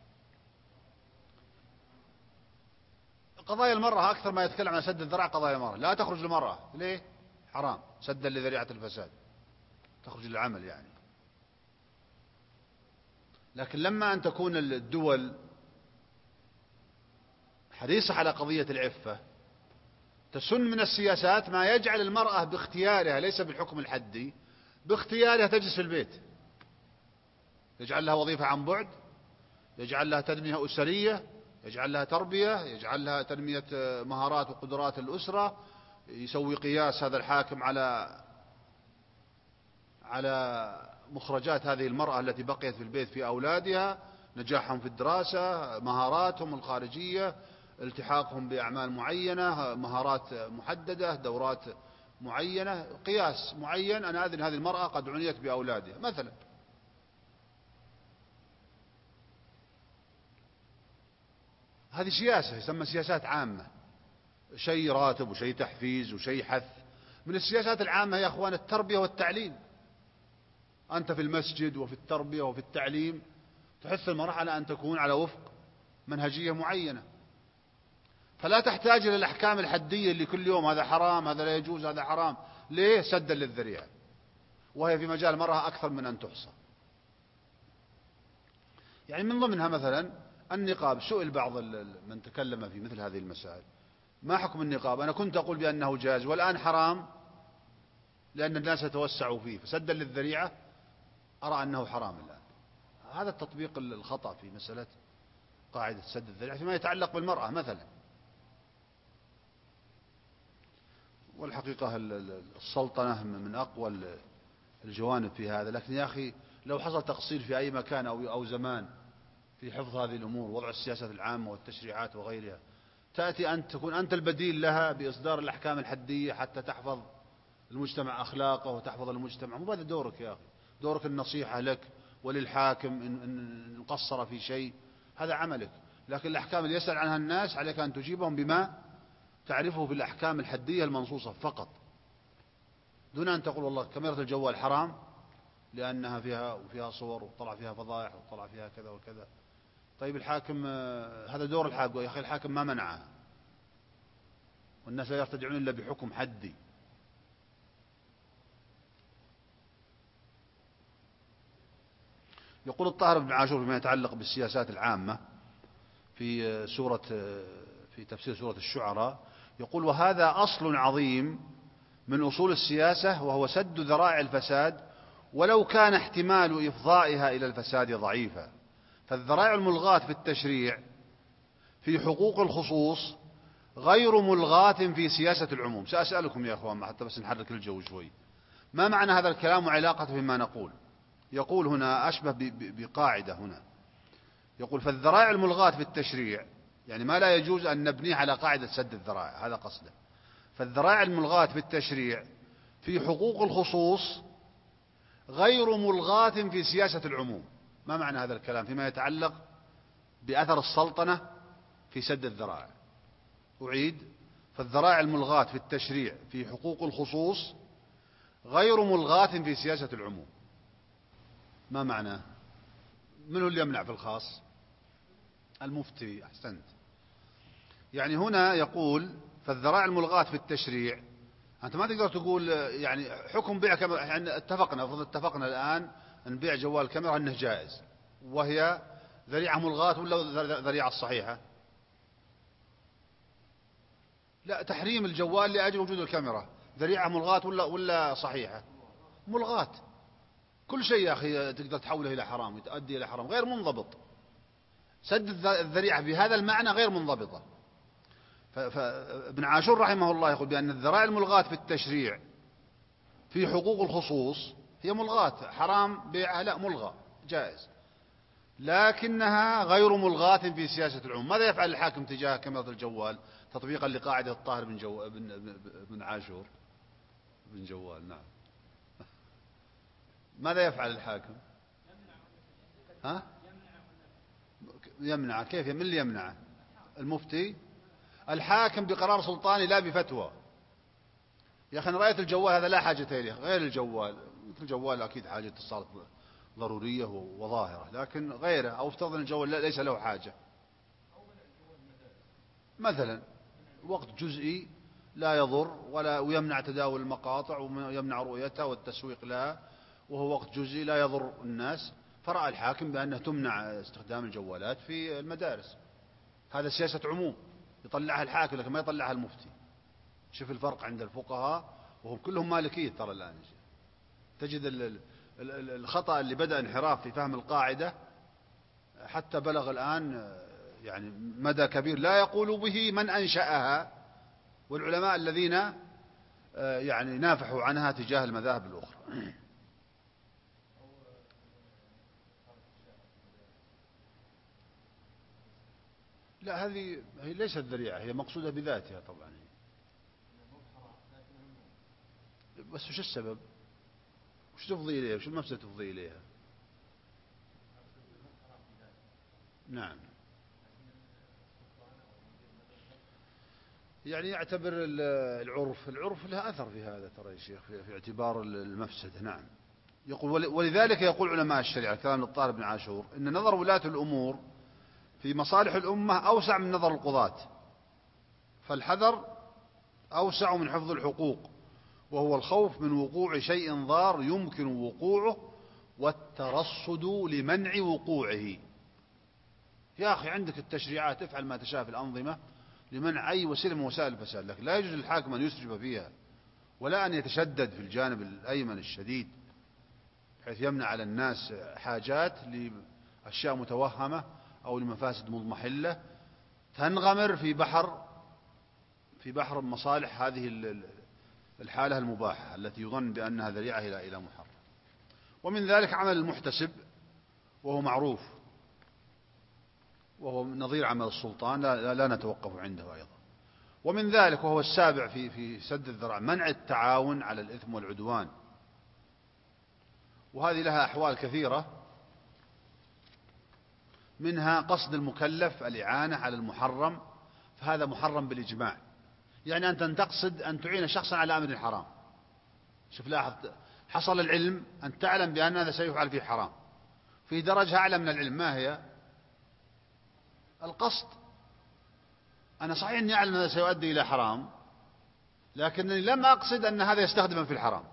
قضايا المرأة أكثر ما يتكلم عن سد الذرائع قضايا المرأة. لا تخرج المرأة، ليه؟ حرام، سدا لذريعة الفساد، تخرج للعمل يعني. لكن لما أن تكون الدول حريصة على قضية العفة، تسن من السياسات ما يجعل المرأة باختيارها، ليس بالحكم الحدي، باختيارها تجلس في البيت، يجعل لها وظيفة عن بعد، يجعل لها تنمية أسرية، يجعل لها تربية، يجعل لها تنمية مهارات وقدرات الأسرة، يسوي قياس هذا الحاكم على مخرجات هذه المرأة التي بقيت في البيت في أولادها، نجاحهم في الدراسة، مهاراتهم الخارجية، التحاقهم بأعمال معينة، مهارات محددة، دورات معينة، قياس معين. أنا أدري هذه المرأة قد عنيت بأولادها مثلا. هذه سياسة يسمى سياسات عامة، شيء راتب وشيء تحفيز وشيء حث. من السياسات العامة يا أخوان التربية والتعليم. أنت في المسجد وفي التربية وفي التعليم تحث المرأة على أن تكون على وفق منهجية معينة، فلا تحتاج إلى الأحكام الحدية اللي كل يوم هذا حرام، هذا لا يجوز، هذا حرام. ليه؟ سدا للذريعة، وهي في مجال المرأة أكثر من أن تحصى. يعني من ضمنها مثلا النقاب. سئل بعض من تكلم في مثل هذه المسائل: ما حكم النقاب؟ أنا كنت أقول بأنه جائز والآن حرام لأن الناس يتوسعوا فيه، فسدا للذريعة أرى أنه حرام الآن. هذا التطبيق الخطأ في مسألة قاعدة سد الذريعة فيما يتعلق بالمرأة مثلا. والحقيقة السلطنة من أقوى الجوانب في هذا. لكن يا أخي لو حصل تقصير في أي مكان أو زمان في حفظ هذه الأمور، وضع السياسات العامة والتشريعات وغيرها، تأتي أن تكون أنت البديل لها بإصدار الأحكام الحدية حتى تحفظ المجتمع أخلاقه وتحفظ المجتمع. مو هذا دورك يا أخي، دورك النصيحة لك وللحاكم إن قصر في شيء، هذا عملك. لكن الأحكام اللي يسأل عنها الناس عليك أن تجيبهم بما تعرفه في الأحكام الحدية المنصوصة فقط، دون أن تقول والله كاميرا الجوال حرام لأنها فيها صور وطلع فيها فضائح وطلع فيها كذا وكذا. طيب الحاكم، هذا دور الحاكم يا أخي، الحاكم ما منعها، والناس لا يرتدعون إلا بحكم حدي. يقول الطاهر بن عاشور فيما يتعلق بالسياسات العامة في تفسير سورة الشعراء، يقول: وهذا أصل عظيم من أصول السياسة، وهو سد ذرائع الفساد ولو كان احتمال إفضائها إلى الفساد ضعيفا. فالذرائع الملغاة في التشريع في حقوق الخصوص غير ملغاة في سياسة العموم. سأسألكم يا أخوان حتى بس نحرك الجو شوي، ما معنى هذا الكلام وعلاقته بما نقول؟ يقول هنا أشبه بقاعدة هنا، يقول: فالذرائع الملغاة في التشريع، يعني ما لا يجوز أن نبنيه على قاعدة سد الذرائع، هذا قصده. فالذرائع الملغاة في التشريع في حقوق الخصوص غير ملغاة في سياسة العموم. ما معنى هذا الكلام فيما يتعلق بأثر السلطنة في سد الذرائع؟ أعيد: فالذرائع الملغاة في التشريع في حقوق الخصوص غير ملغاة في سياسة العموم. ما معنى؟ من هو اللي يمنع في الخاص؟ المفتي. أحسنت. يعني هنا يقول: فالذرائع الملغاة في التشريع، أنت ما تقدر تقول يعني حكم بيع كاميرا، يعني اتفقنا الآن نبيع جوال كاميرا أنه جائز، وهي ذريعة ملغاة ولا ذريعة الصحيحة؟ لا، تحريم الجوال لأجل وجود الكاميرا ذريعة ملغاة ولا صحيحة؟ ملغاة. كل شيء يا أخي تقدر تحوله إلى حرام وتؤدي إلى حرام، غير منضبط. سد الذريعة بهذا المعنى غير منضبطة. فابن عاشور رحمه الله يقول بأن الذرائع الملغاة في التشريع في حقوق الخصوص هي ملغاة، حرام بيعها لا، ملغى جائز، لكنها غير ملغاة في سياسة العموم. ماذا يفعل الحاكم تجاه كاميرا الجوال تطبيقا لقاعدة الطاهر بن عاشور بن جوال؟ نعم. ماذا يفعل الحاكم؟ ها؟ يمنع. كيف؟ من اللي يمنعه؟ المفتي؟ الحاكم بقرار سلطاني لا بفتوى. يا أخي أنا رأيت الجوال هذا لا حاجة إليه، غير الجوال. الجوال أكيد حاجة صارت ضرورية وظاهرة، لكن غيره أو افترض أن الجوال ليس له حاجة. مثلا وقت جزئي لا يضر ويمنع تداول المقاطع ويمنع رؤيتها والتسويق لها، وهو وقت جزئي لا يضر الناس، فرأى الحاكم بأنه تمنع استخدام الجوالات في المدارس. هذا سياسة عموم يطلعها الحاكم، لكن ما يطلعها المفتي. شوف الفرق عند الفقهاء وهم كلهم مالكية ترى الآن. تجد الخطأ اللي بدأ انحراف في فهم القاعدة حتى بلغ الآن يعني مدى كبير لا يقول به من أنشأها والعلماء الذين يعني نافحوا عنها تجاه المذاهب الأخرى. لا، هذه هي ليست ذريعة، هي مقصودة بذاتها طبعا. بس وش السبب؟ وش تفضي إليها؟ وش المفسدة تفضي إليها؟ نعم. يعني يعتبر العرف له أثر في هذا ترى يا شيخ، في اعتبار المفسدة. نعم. يقول ولذلك يقول علماء الشريعة كلام للطاهر بن عاشور إن نظر ولاة الأمور في مصالح الأمة أوسع من نظر القضاة، فالحذر أوسع من حفظ الحقوق، وهو الخوف من وقوع شيء ضار يمكن وقوعه والترصد لمنع وقوعه. يا أخي عندك التشريعات افعل ما تشاء في الأنظمة لمنع أي وسيلة من وسائل الفساد، لكن لا يجوز للحاكم أن يسرف فيها ولا أن يتشدد في الجانب الأيمن الشديد حيث يمنع على الناس حاجات لأشياء متوهمة أو لمفاسد مضمحلة تنغمر في بحر مصالح هذه الحالة المباحة التي يظن بأنها ذريعة إلى محرم. ومن ذلك عمل المحتسب وهو معروف، وهو نظير عمل السلطان لا نتوقف عنده أيضا. ومن ذلك وهو السابع في سد الذرائع منع التعاون على الإثم والعدوان، وهذه لها أحوال كثيرة، منها قصد المكلف الإعانة على المحرم، فهذا محرم بالإجماع. يعني أنت تقصد أن تعين شخصا على أمر حرام. شوف لاحظ، حصل العلم أن تعلم بأن هذا سيفعل فيه حرام، في درجة أعلى من العلم، ما هي؟ القصد. أنا صحيح أني أعلم هذا سيؤدي إلى حرام، لكنني لم أقصد أن هذا يستخدم في الحرام.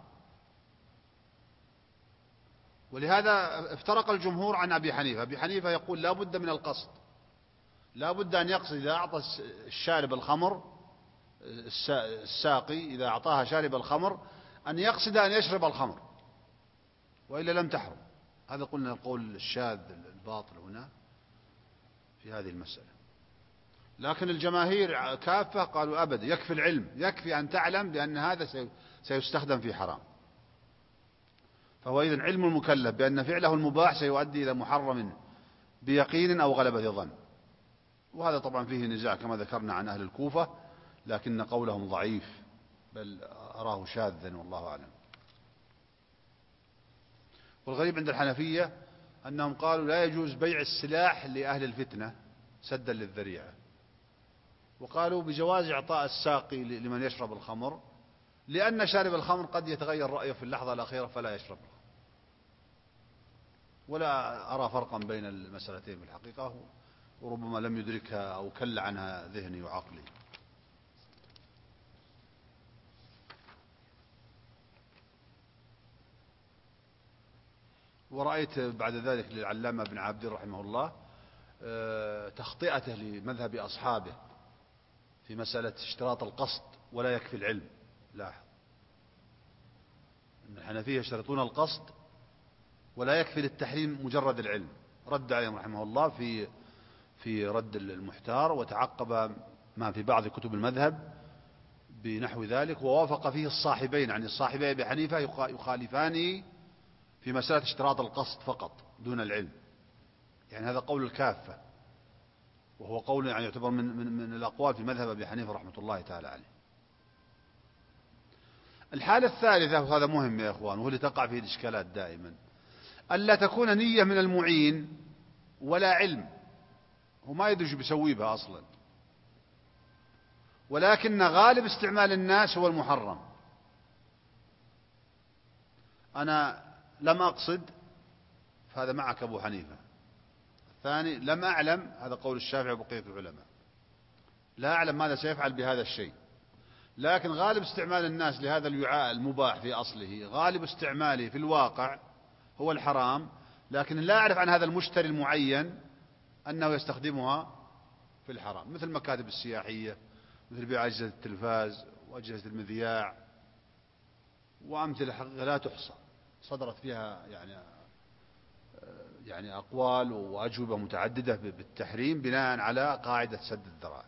ولهذا افترق الجمهور عن أبي حنيفة. أبي حنيفة يقول لا بد من القصد، لا بد أن يقصد إذا أعطى الشارب الخمر، الساقي إذا أعطاها شارب الخمر أن يقصد أن يشرب الخمر، وإلا لم تحرم. هذا قلنا القول الشاذ الباطل هنا في هذه المسألة. لكن الجماهير كافة قالوا أبدا، يكفي العلم، يكفي أن تعلم بأن هذا سيستخدم في حرام. فهو إذن علم المكلف بأن فعله المباح سيؤدي إلى محرم بيقين أو غلبة ظن. وهذا طبعا فيه نزاع كما ذكرنا عن أهل الكوفة، لكن قولهم ضعيف، بل أراه شاذا والله أعلم. والغريب عند الحنفية أنهم قالوا لا يجوز بيع السلاح لأهل الفتنة سدا للذريعة، وقالوا بجواز إعطاء الساقي لمن يشرب الخمر، لأن شارب الخمر قد يتغير رأيه في اللحظة الأخيرة فلا يشرب. ولا أرى فرقا بين المسألتين في الحقيقة، وربما لم يدركها أو كل عنها ذهني وعقلي. ورأيت بعد ذلك للعلامة ابن عابدين رحمه الله تخطئته لمذهب أصحابه في مسألة اشتراط القصد ولا يكفي العلم. لاحظ أن الحنفية يشترطون القصد ولا يكفي للتحريم مجرد العلم. رد عليهم رحمه الله في رد المحتار، وتعقب ما في بعض كتب المذهب بنحو ذلك، ووافق فيه الصاحبين، يعني الصاحبين أبي حنيفة يخالفانه في مسألة اشتراط القصد فقط دون العلم، يعني هذا قول الكافة، وهو قول يعني يعتبر من الأقوال في مذهب أبي حنيفة رحمة الله تعالى عليه. الحالة الثالثة، وهذا مهم يا إخوان وهو اللي تقع فيه الإشكالات دائما، ألا تكون نية من المعين ولا علم، هو ما يدري شو بيسوي بها أصلا، ولكن غالب استعمال الناس هو المحرم. أنا لم أقصد، فهذا معك أبو حنيفة. الثاني لم أعلم، هذا قول الشافعي وبقية العلماء، لا أعلم ماذا سيفعل بهذا الشيء، لكن غالب استعمال الناس لهذا الوعاء المباح في أصله، غالب استعماله في الواقع هو الحرام، لكن لا أعرف عن هذا المشتري المعين أنه يستخدمها في الحرام، مثل المكاتب السياحية، مثل بيع أجهزة التلفاز وأجهزة المذياع وأمثلة لا تحصى صدرت فيها يعني أقوال وأجوبة متعددة بالتحريم بناء على قاعدة سد الذرائع.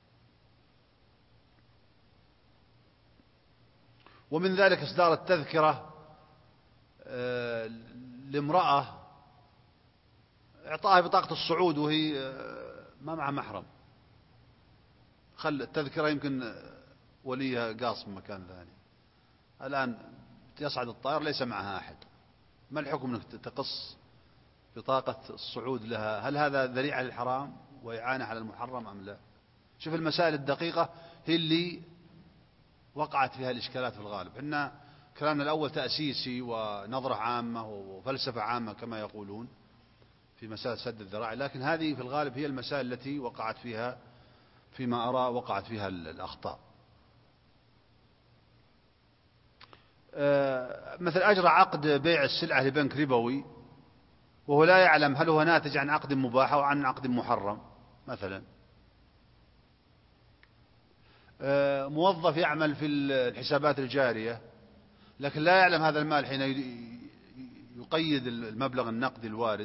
ومن ذلك إصدار التذكرة لامرأة، إعطاها بطاقة الصعود وهي ما معها محرم، خل التذكرة يمكن وليها قاص من مكان ثاني، الآن يصعد الطائر ليس معها أحد، ما الحكم أنك تقص بطاقة الصعود لها؟ هل هذا ذريعة للحرام وإعانة على المحرم أم لا؟ شوف المسائل الدقيقة هي اللي وقعت فيها الإشكالات في الغالب. إن كلامنا الأول تأسيسي ونظرة عامة وفلسفة عامة كما يقولون في مسألة سد الذرائع، لكن هذه في الغالب هي المسائل التي وقعت فيها، فيما أرى وقعت فيها الأخطاء. مثل أجرى عقد بيع السلعة لبنك ربوي وهو لا يعلم هل هو ناتج عن عقد مباح أو عن عقد محرم. مثلا موظف يعمل في الحسابات الجارية لكن لا يعلم هذا المال حين يقيد المبلغ النقدي الوارد،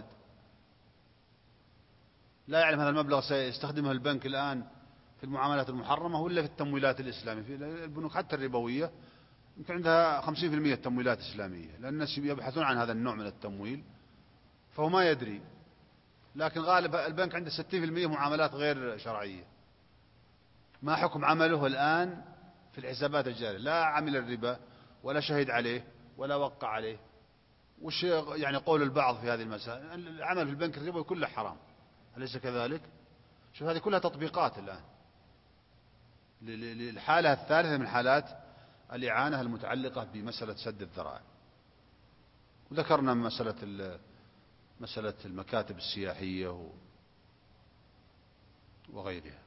لا يعلم هذا المبلغ سيستخدمه البنك الآن في المعاملات المحرمة ولا في التمويلات الإسلامية. في البنوك حتى الربوية يمكن عندها 50% تمويلات إسلامية، لأن الناس يبحثون عن هذا النوع من التمويل، فهو ما يدري، لكن غالب البنك عنده 60% معاملات غير شرعية. ما حكم عمله الآن في الحسابات الجارية؟ لا عمل الربا ولا شهد عليه ولا وقع عليه. وش يعني قول البعض في هذه المسائل؟ العمل في البنك الربوي كله حرام، أليس كذلك؟ شوف هذه كلها تطبيقات الآن للحالة الثالثة من حالات الإعانة المتعلقة بمسألة سد الذرائع. وذكرنا مسألة المكاتب السياحية وغيرها.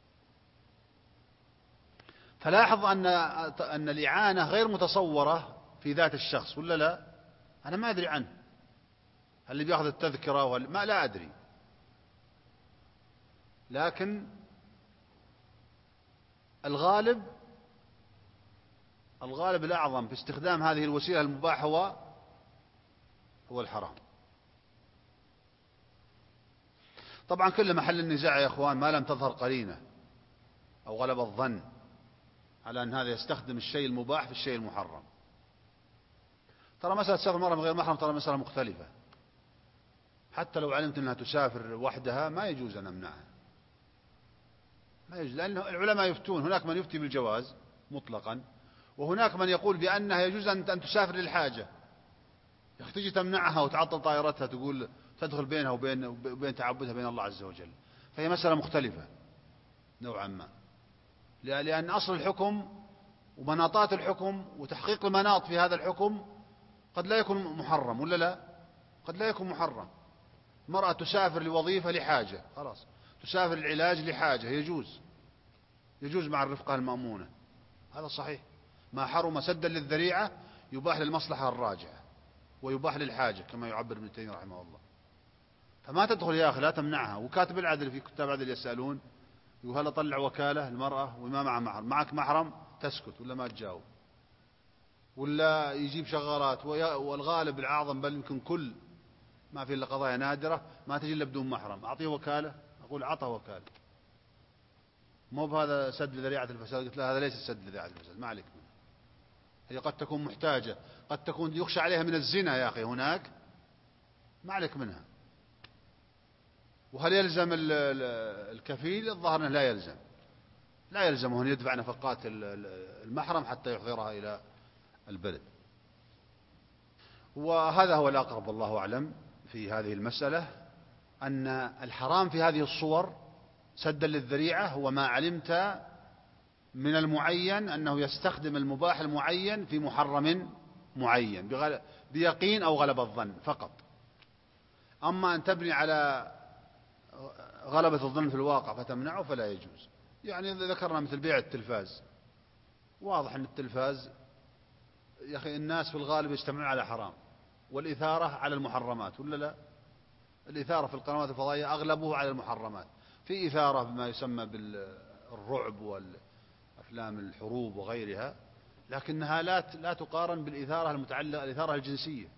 فلاحظ أن الإعانة غير متصورة في ذات الشخص، ولا لا؟ أنا ما أدري عنه، هل اللي بيأخذ التذكرة ما لا أدري، لكن الغالب الأعظم في استخدام هذه الوسيلة المباحة هو الحرام. طبعا كل محل النزاع يا إخوان ما لم تظهر قرينة أو غلب الظن على أن هذا يستخدم الشيء المباح في الشيء المحرم. ترى مسألة سفر المرأة من غير محرم ترى مسألة مختلفة، حتى لو علمت أنها تسافر وحدها ما يجوز أن أمنعها، ما يجوز، لأن العلماء يفتون، هناك من يفتي بالجواز مطلقا وهناك من يقول بأنها يجوز أن تسافر للحاجة. يا أخي تجي تمنعها وتعطل طائرتها، تقول تدخل بينها وبين تعبدها بين الله عز وجل، فهي مسألة مختلفة نوعا ما، لأن أصل الحكم ومناطات الحكم وتحقيق المناط في هذا الحكم قد لا يكون محرم، ولا لا؟ قد لا يكون محرم. مرأة تسافر لوظيفة لحاجة، خلاص، تسافر للعلاج لحاجة، يجوز مع الرفقة المأمونة، هذا صحيح. ما حرم سدا للذريعة يباح للمصلحة الراجعة ويباح للحاجة كما يعبر ابن تيمية رحمه الله. فما تدخل يا أخي، لا تمنعها. وكاتب العدل في كتاب عدل يسألون يقول هل أطلع وكالة المرأة وما مع محرم؟ معك محرم تسكت ولا ما تجاوب، ولا يجيب شغالات، والغالب الأعظم بل يمكن كل ما في إلا قضايا نادرة ما تجي إلا بدون محرم. أعطيه وكالة، أقول عطى وكالة، مو بهذا سد لذريعة الفساد، قلت له هذا ليس سد لذريعة الفساد، ما عليك منه. هي قد تكون محتاجة، قد تكون يخشى عليها من الزنا يا أخي هناك، ما عليك منها. وهل يلزم الكفيل؟ الظاهر أنه لا يلزمه أن يدفع نفقات المحرم حتى يحضرها إلى البلد. وهذا هو الأقرب والله أعلم في هذه المسألة، أن الحرام في هذه الصور سدا للذريعة هو ما علمت من المعين أنه يستخدم المباح المعين في محرم معين بيقين أو غلب الظن فقط. أما أن تبني على غلبة الظن في الواقع فتمنعه فلا يجوز. يعني ذكرنا مثل بيع التلفاز، واضح أن التلفاز يا أخي الناس في الغالب يجتمعون على حرام، والإثارة على المحرمات، ولا لا؟ الإثارة في القنوات الفضائية أغلبه على المحرمات، في إثارة بما يسمى بالرعب والأفلام الحروب وغيرها، لكنها لا تقارن بالإثارة المتعلقة الإثارة الجنسية.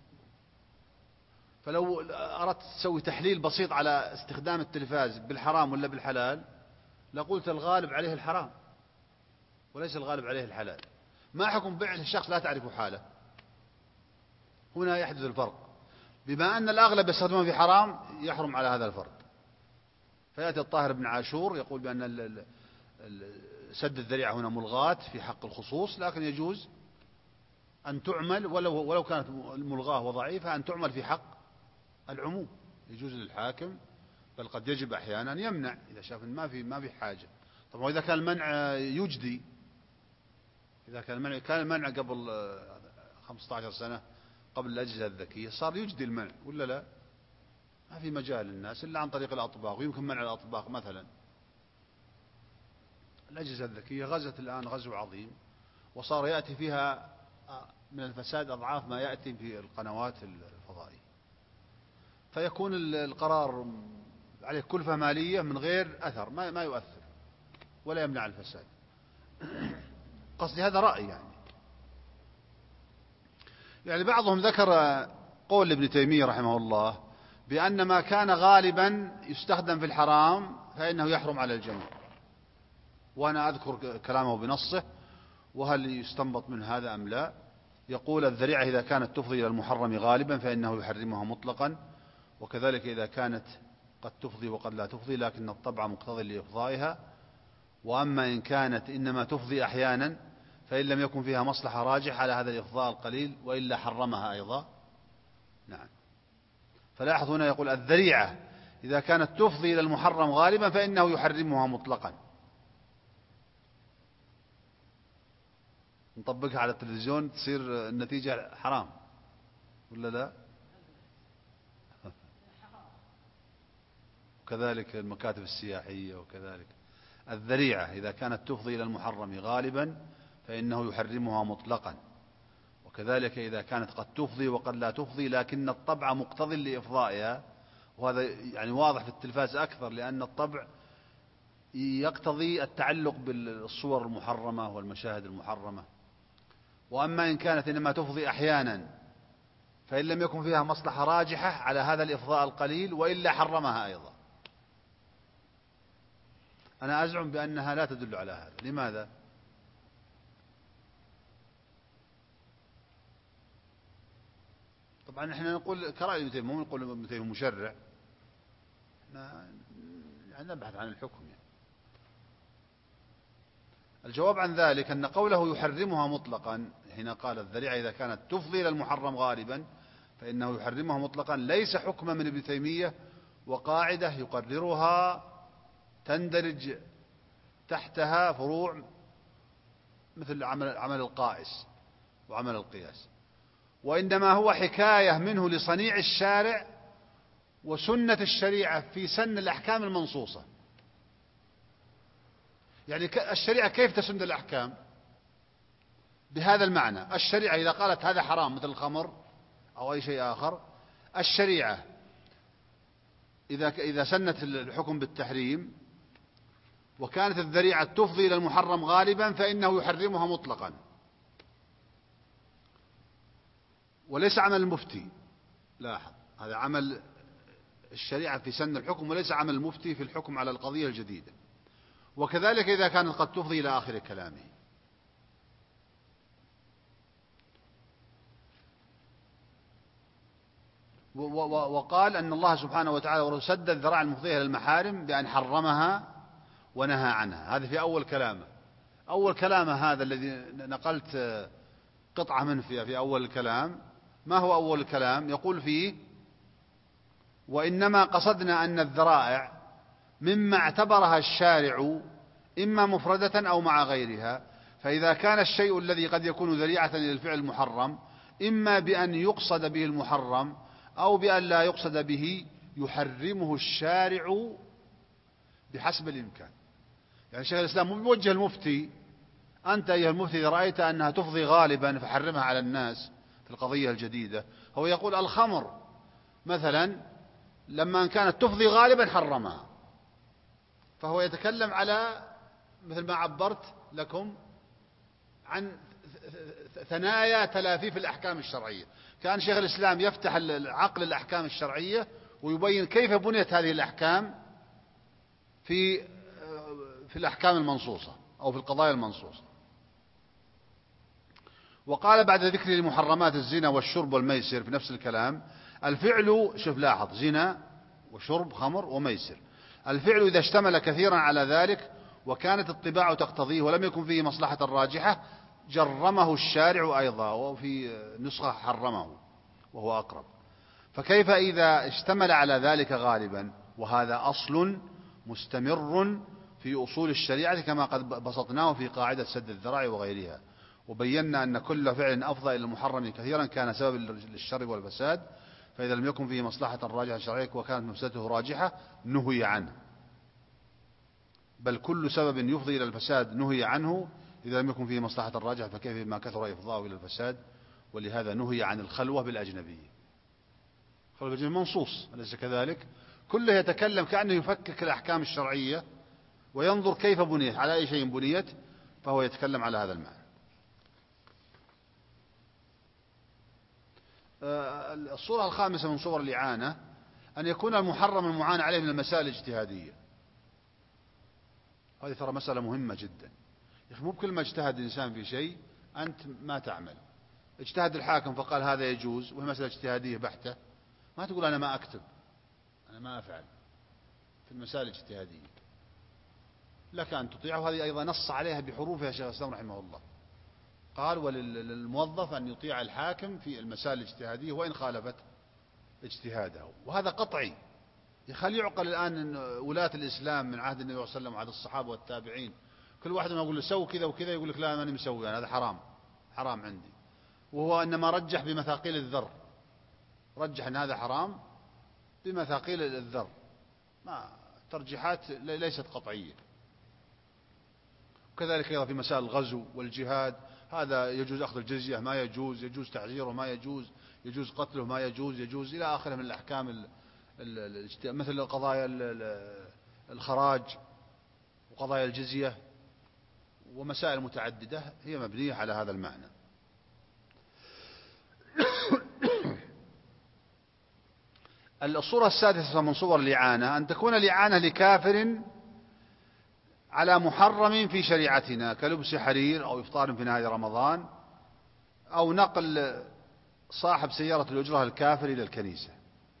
فلو أردت تسوي تحليل بسيط على استخدام التلفاز بالحرام ولا بالحلال لقلت الغالب عليه الحرام وليس الغالب عليه الحلال. ما حكم بيع الشخص لا تعرف حاله؟ هنا يحدث الفرق، بما أن الأغلب يستخدمون في حرام يحرم على هذا الفرد. فيأتي الطاهر بن عاشور يقول بأن سد الذريعة هنا ملغاة في حق الخصوص، لكن يجوز أن تعمل ولو كانت الملغاة وضعيفة أن تعمل في حق العموم. يجوز للحاكم، بل قد يجب أحيانا يمنع إذا شاف ما في حاجة. طبعا إذا كان المنع يجدي، إذا كان المنع قبل 15 سنة قبل الأجهزة الذكية صار يجدي المنع، ولا لا؟ ما في مجال للناس إلا عن طريق الأطباق، ويمكن منع الأطباق مثلا. الأجهزة الذكية غزت الآن غزو عظيم، وصار يأتي فيها من الفساد أضعاف ما يأتي في القنوات الفضائية، فيكون القرار عليه كلفة مالية من غير أثر، ما يؤثر ولا يمنع الفساد. قصدي هذا رأي يعني بعضهم ذكر قول ابن تيمية رحمه الله بأن ما كان غالبا يستخدم في الحرام فإنه يحرم على الجميع، وأنا أذكر كلامه بنصه. وهل يستنبط من هذا أم لا؟ يقول الذريعة إذا كانت تفضي إلى المحرم غالبا فإنه يحرمها مطلقا، وكذلك إذا كانت قد تفضي وقد لا تفضي لكن الطبع مقتضي لإفضائها، وأما إن كانت إنما تفضي أحيانا فإن لم يكن فيها مصلحة راجح على هذا الإفضاء القليل وإلا حرمها أيضا. نعم. فلاحظ هنا يقول الذريعة إذا كانت تفضي إلى المحرم غالبا فإنه يحرمها مطلقا. نطبقها على التلفزيون تصير النتيجة حرام، ولا لا؟ وكذلك المكاتب السياحية، وكذلك الذريعة إذا كانت تفضي إلى المحرم غالبا فإنه يحرمها مطلقا، وكذلك إذا كانت قد تفضي وقد لا تفضي لكن الطبع مقتضي لإفضائها. وهذا يعني واضح في التلفاز أكثر، لأن الطبع يقتضي التعلق بالصور المحرمة والمشاهد المحرمة. وأما إن كانت إنما تفضي أحيانا فإن لم يكن فيها مصلحة راجحة على هذا الإفضاء القليل وإلا حرمها أيضا. أنا أزعم بأنها لا تدل على هذا. لماذا؟ طبعا نحن نقول كرأي ابن تيمية، مو نقول ابن تيمية مشرع، يعني نبحث عن الحكم يعني. الجواب عن ذلك أن قوله يحرمها مطلقا حين قال الذريعة إذا كانت تفضي إلى المحرم غالبا فإنه يحرمها مطلقا ليس حكما من ابن تيمية، وقاعدة يقررها تندرج تحتها فروع مثل عمل القائس وعمل القياس، وإنما هو حكاية منه لصنيع الشارع وسنة الشريعة في سن الأحكام المنصوصة. يعني الشريعة كيف تسن الأحكام؟ بهذا المعنى. الشريعة إذا قالت هذا حرام مثل الخمر أو أي شيء آخر، الشريعة إذا سنت الحكم بالتحريم وكانت الذريعة تفضي إلى المحرم غالبا فإنه يحرمها مطلقا، وليس عمل المفتي. لاحظ، هذا عمل الشريعة في سن الحكم وليس عمل المفتي في الحكم على القضية الجديدة. وكذلك إذا كانت قد تفضي إلى آخر كلامه. وقال أن الله سبحانه وتعالى سد الذراع المفضية إلى المحارم بأن حرمها ونهى عنها. هذا في أول كلامه. أول كلامه هذا الذي نقلت قطعة منه في أول الكلام. ما هو أول الكلام؟ يقول فيه: وإنما قصدنا أن الذرائع مما اعتبرها الشارع إما مفردة أو مع غيرها، فإذا كان الشيء الذي قد يكون ذريعة للفعل المحرم إما بأن يقصد به المحرم أو بأن لا يقصد به يحرمه الشارع بحسب الإمكان. يعني شيخ الإسلام مو بيوجه المفتي: أنت أيها المفتي إذا رأيت أنها تفضي غالبا فحرمها على الناس في القضية الجديدة. هو يقول الخمر مثلا لما كانت تفضي غالبا حرمها، فهو يتكلم على مثل ما عبرت لكم عن ثنايا تلافيف الأحكام الشرعية. كان شيخ الإسلام يفتح عقل الأحكام الشرعية ويبين كيف بنيت هذه الأحكام في الأحكام المنصوصة أو في القضايا المنصوصة. وقال بعد ذكر المحرمات الزنا والشرب والميسر في نفس الكلام: الفعل، شوف لاحظ، زنا وشرب خمر وميسر، الفعل إذا اشتمل كثيرا على ذلك وكانت الطباع تقتضيه ولم يكن فيه مصلحة راجحة جرمه الشارع أيضا، وفي نسخة حرمه وهو أقرب. فكيف إذا اشتمل على ذلك غالبا؟ وهذا أصل مستمر في أصول الشريعة كما قد بسطناه في قاعدة سد الذراع وغيرها، وبينا أن كل فعل أفضى إلى المحرم كثيرا كان سبب للشر والفساد، فإذا لم يكن فيه مصلحة راجحة شرعية وكانت مفسدته راجحة نهي عنه. بل كل سبب يفضي إلى الفساد نهي عنه إذا لم يكن فيه مصلحة راجحة، فكيف ما كثر إفضاءه إلى الفساد؟ ولهذا نهي عن الخلوة بالأجنبية. خلوة بالأجنبية منصوص، أليس كذلك؟ كله يتكلم كأنه يفكك الأحكام الشرعية وينظر كيف بنيت، على أي شيء بنيت، فهو يتكلم على هذا المعنى. الصورة الخامسة من صور الإعانة أن يكون المحرم المعان عليه من المسائل الاجتهادية. هذه ترى مسألة مهمة جدا. يا أخي مو بكل ما اجتهد الإنسان في شيء أنت ما تعمل. اجتهد الحاكم فقال هذا يجوز وهي مسألة اجتهادية بحتة، ما تقول أنا ما أكتب، أنا ما أفعل. في المسائل الاجتهادية لك أن تطيعه. هذه أيضا نص عليها بحروفها شيخ الإسلام رحمه الله. قال: وللموظف أن يطيع الحاكم في المسائل الاجتهادية وإن خالفت اجتهاده. وهذا قطعي. يخلي يعقل الآن أن ولاة الإسلام من عهد النبي صلى الله عليه وسلم وعهد الصحابة والتابعين كل واحد ما يقول له سوي كذا وكذا يقول لك لا ماني مسوي، يعني هذا حرام عندي. وهو إنما رجح بمثاقيل الذر، رجح أن هذا حرام بمثاقيل الذر، ما ترجيحات ليست قطعية. وكذلك أيضا في مسائل الغزو والجهاد، هذا يجوز أخذ الجزية ما يجوز، يجوز تعزيره ما يجوز قتله ما يجوز إلى آخره من الأحكام مثل قضايا الخراج وقضايا الجزية ومسائل متعددة هي مبنية على هذا المعنى. الصورة السادسة من صور الإعانة أن تكون الإعانة لكافر على محرم في شريعتنا كلبس حرير أو إفطار في نهاية رمضان أو نقل صاحب سيارة الأجرة الكافر إلى الكنيسة.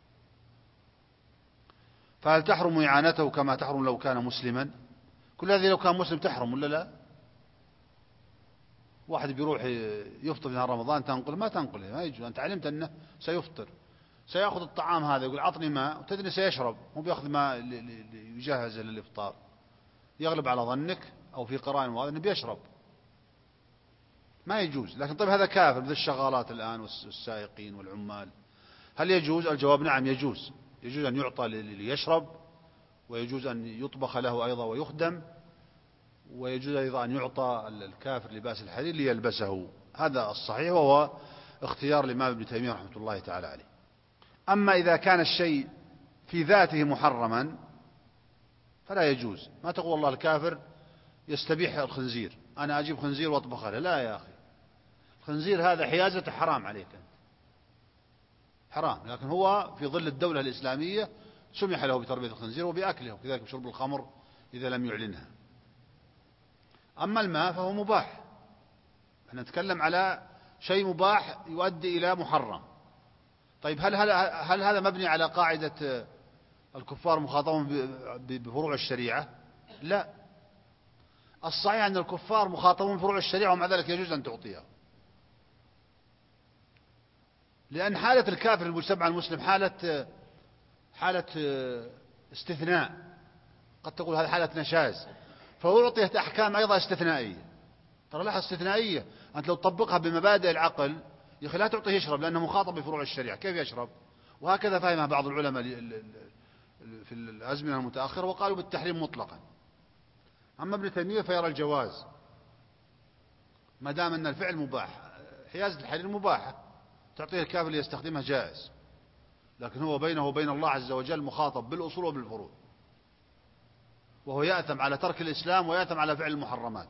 فهل تحرم إعانته كما تحرم لو كان مسلما؟ كل هذه لو كان مسلم تحرم ولا لا؟ واحد بيروح يفطر في نهار رمضان تنقل ما تنقل، ما يجوز. أنت علمت أنه سيفطر، سيأخذ الطعام هذا يقول عطني ماء وتدري سيشرب، مو بيأخذ ماء يجهز للإفطار. يغلب على ظنك أو في قرائن واضح أنه بيشرب، ما يجوز. لكن طيب هذا كافر مثل الشغالات الآن والسائقين والعمال، هل يجوز؟ الجواب نعم يجوز. يجوز أن يعطى ليشرب، ويجوز أن يطبخ له أيضا ويخدم، ويجوز أيضا أن يعطى الكافر لباس الحرير ليلبسه. هذا الصحيح وهو اختيار الإمام ابن تيمية رحمة الله تعالى عليه. أما إذا كان الشيء في ذاته محرما فلا يجوز. ما تقول والله الكافر يستبيح الخنزير، أنا أجيب خنزير وأطبخه له. لا يا أخي، الخنزير هذا حيازته حرام عليك أنت، حرام. لكن هو في ظل الدولة الإسلامية سمح له بتربية الخنزير وبأكله، وكذلك بشرب الخمر إذا لم يعلنها. أما الماء فهو مباح. احنا نتكلم على شيء مباح يؤدي إلى محرم. طيب هل هذا مبني على قاعدة الكفار مخاطبون بفروع الشريعة؟ لا، الصحيح أن الكفار مخاطبون بفروع الشريعة ومع ذلك يجوز أن تعطيها، لأن حالة الكافر المجتمع المسلم حالة استثناء، قد تقول هذه حالة نشاز، فأعطيت أحكام أيضا استثنائية. ترى لها استثنائية، أنت لو تطبقها بمبادئ العقل يا أخي لا تعطيه يشرب لأنه مخاطب بفروع الشريعة، كيف يشرب؟ وهكذا فهمها بعض العلماء في الأزمنة المتأخرة وقالوا بالتحريم مطلقا. أما ابن تيمية فيرى الجواز ما دام أن الفعل مباح. حيازة الحرير مباحة، تعطيه الكافر ليستخدمها جائز، لكن هو بينه وبين الله عز وجل مخاطب بالأصول وبالفروع، وهو يأثم على ترك الإسلام ويأثم على فعل المحرمات.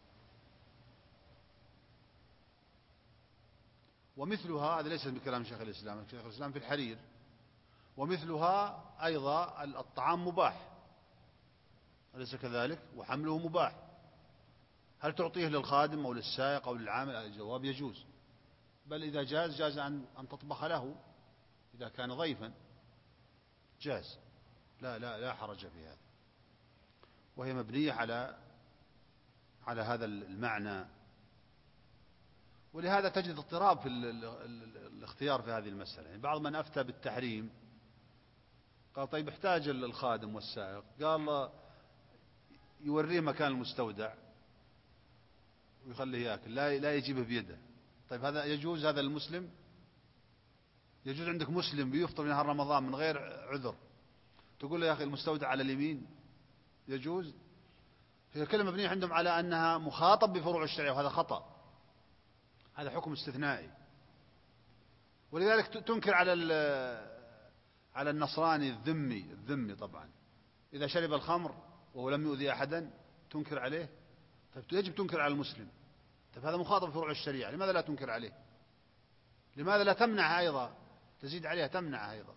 ومثلها، هذا ليس بكلام شيخ الإسلام، شيخ الإسلام في الحرير، ومثلها أيضا الطعام مباح، أليس كذلك؟ وحمله مباح. هل تعطيه للخادم أو للسائق أو للعامل؟ الجواب يجوز، بل إذا جاز أن تطبخ له إذا كان ضيفا، جاز، لا حرج في هذا، وهي مبنية على هذا المعنى. ولهذا تجد اضطراب في الاختيار في هذه المسألة. يعني بعض من أفتى بالتحريم قال طيب احتاج الخادم والسائق، قال يوريه مكان المستودع ويخليه يأكل، لا يجيبه بيده. طيب هذا يجوز هذا المسلم؟ يجوز عندك مسلم بيفطر في نهار رمضان من غير عذر تقول له يا أخي المستودع على اليمين؟ يجوز؟ هي الكلمة مبنية عندهم على أنها مخاطب بفروع الشريعة، وهذا خطأ، هذا حكم استثنائي. ولذلك تنكر على النصراني الذمي طبعا إذا شرب الخمر وهو لم يؤذي أحدا تنكر عليه. طيب يجب تنكر على المسلم. طيب هذا مخاطب بفروع الشريعة، لماذا لا تنكر عليه؟ لماذا لا تمنعها أيضا، تزيد عليها تمنعها أيضا؟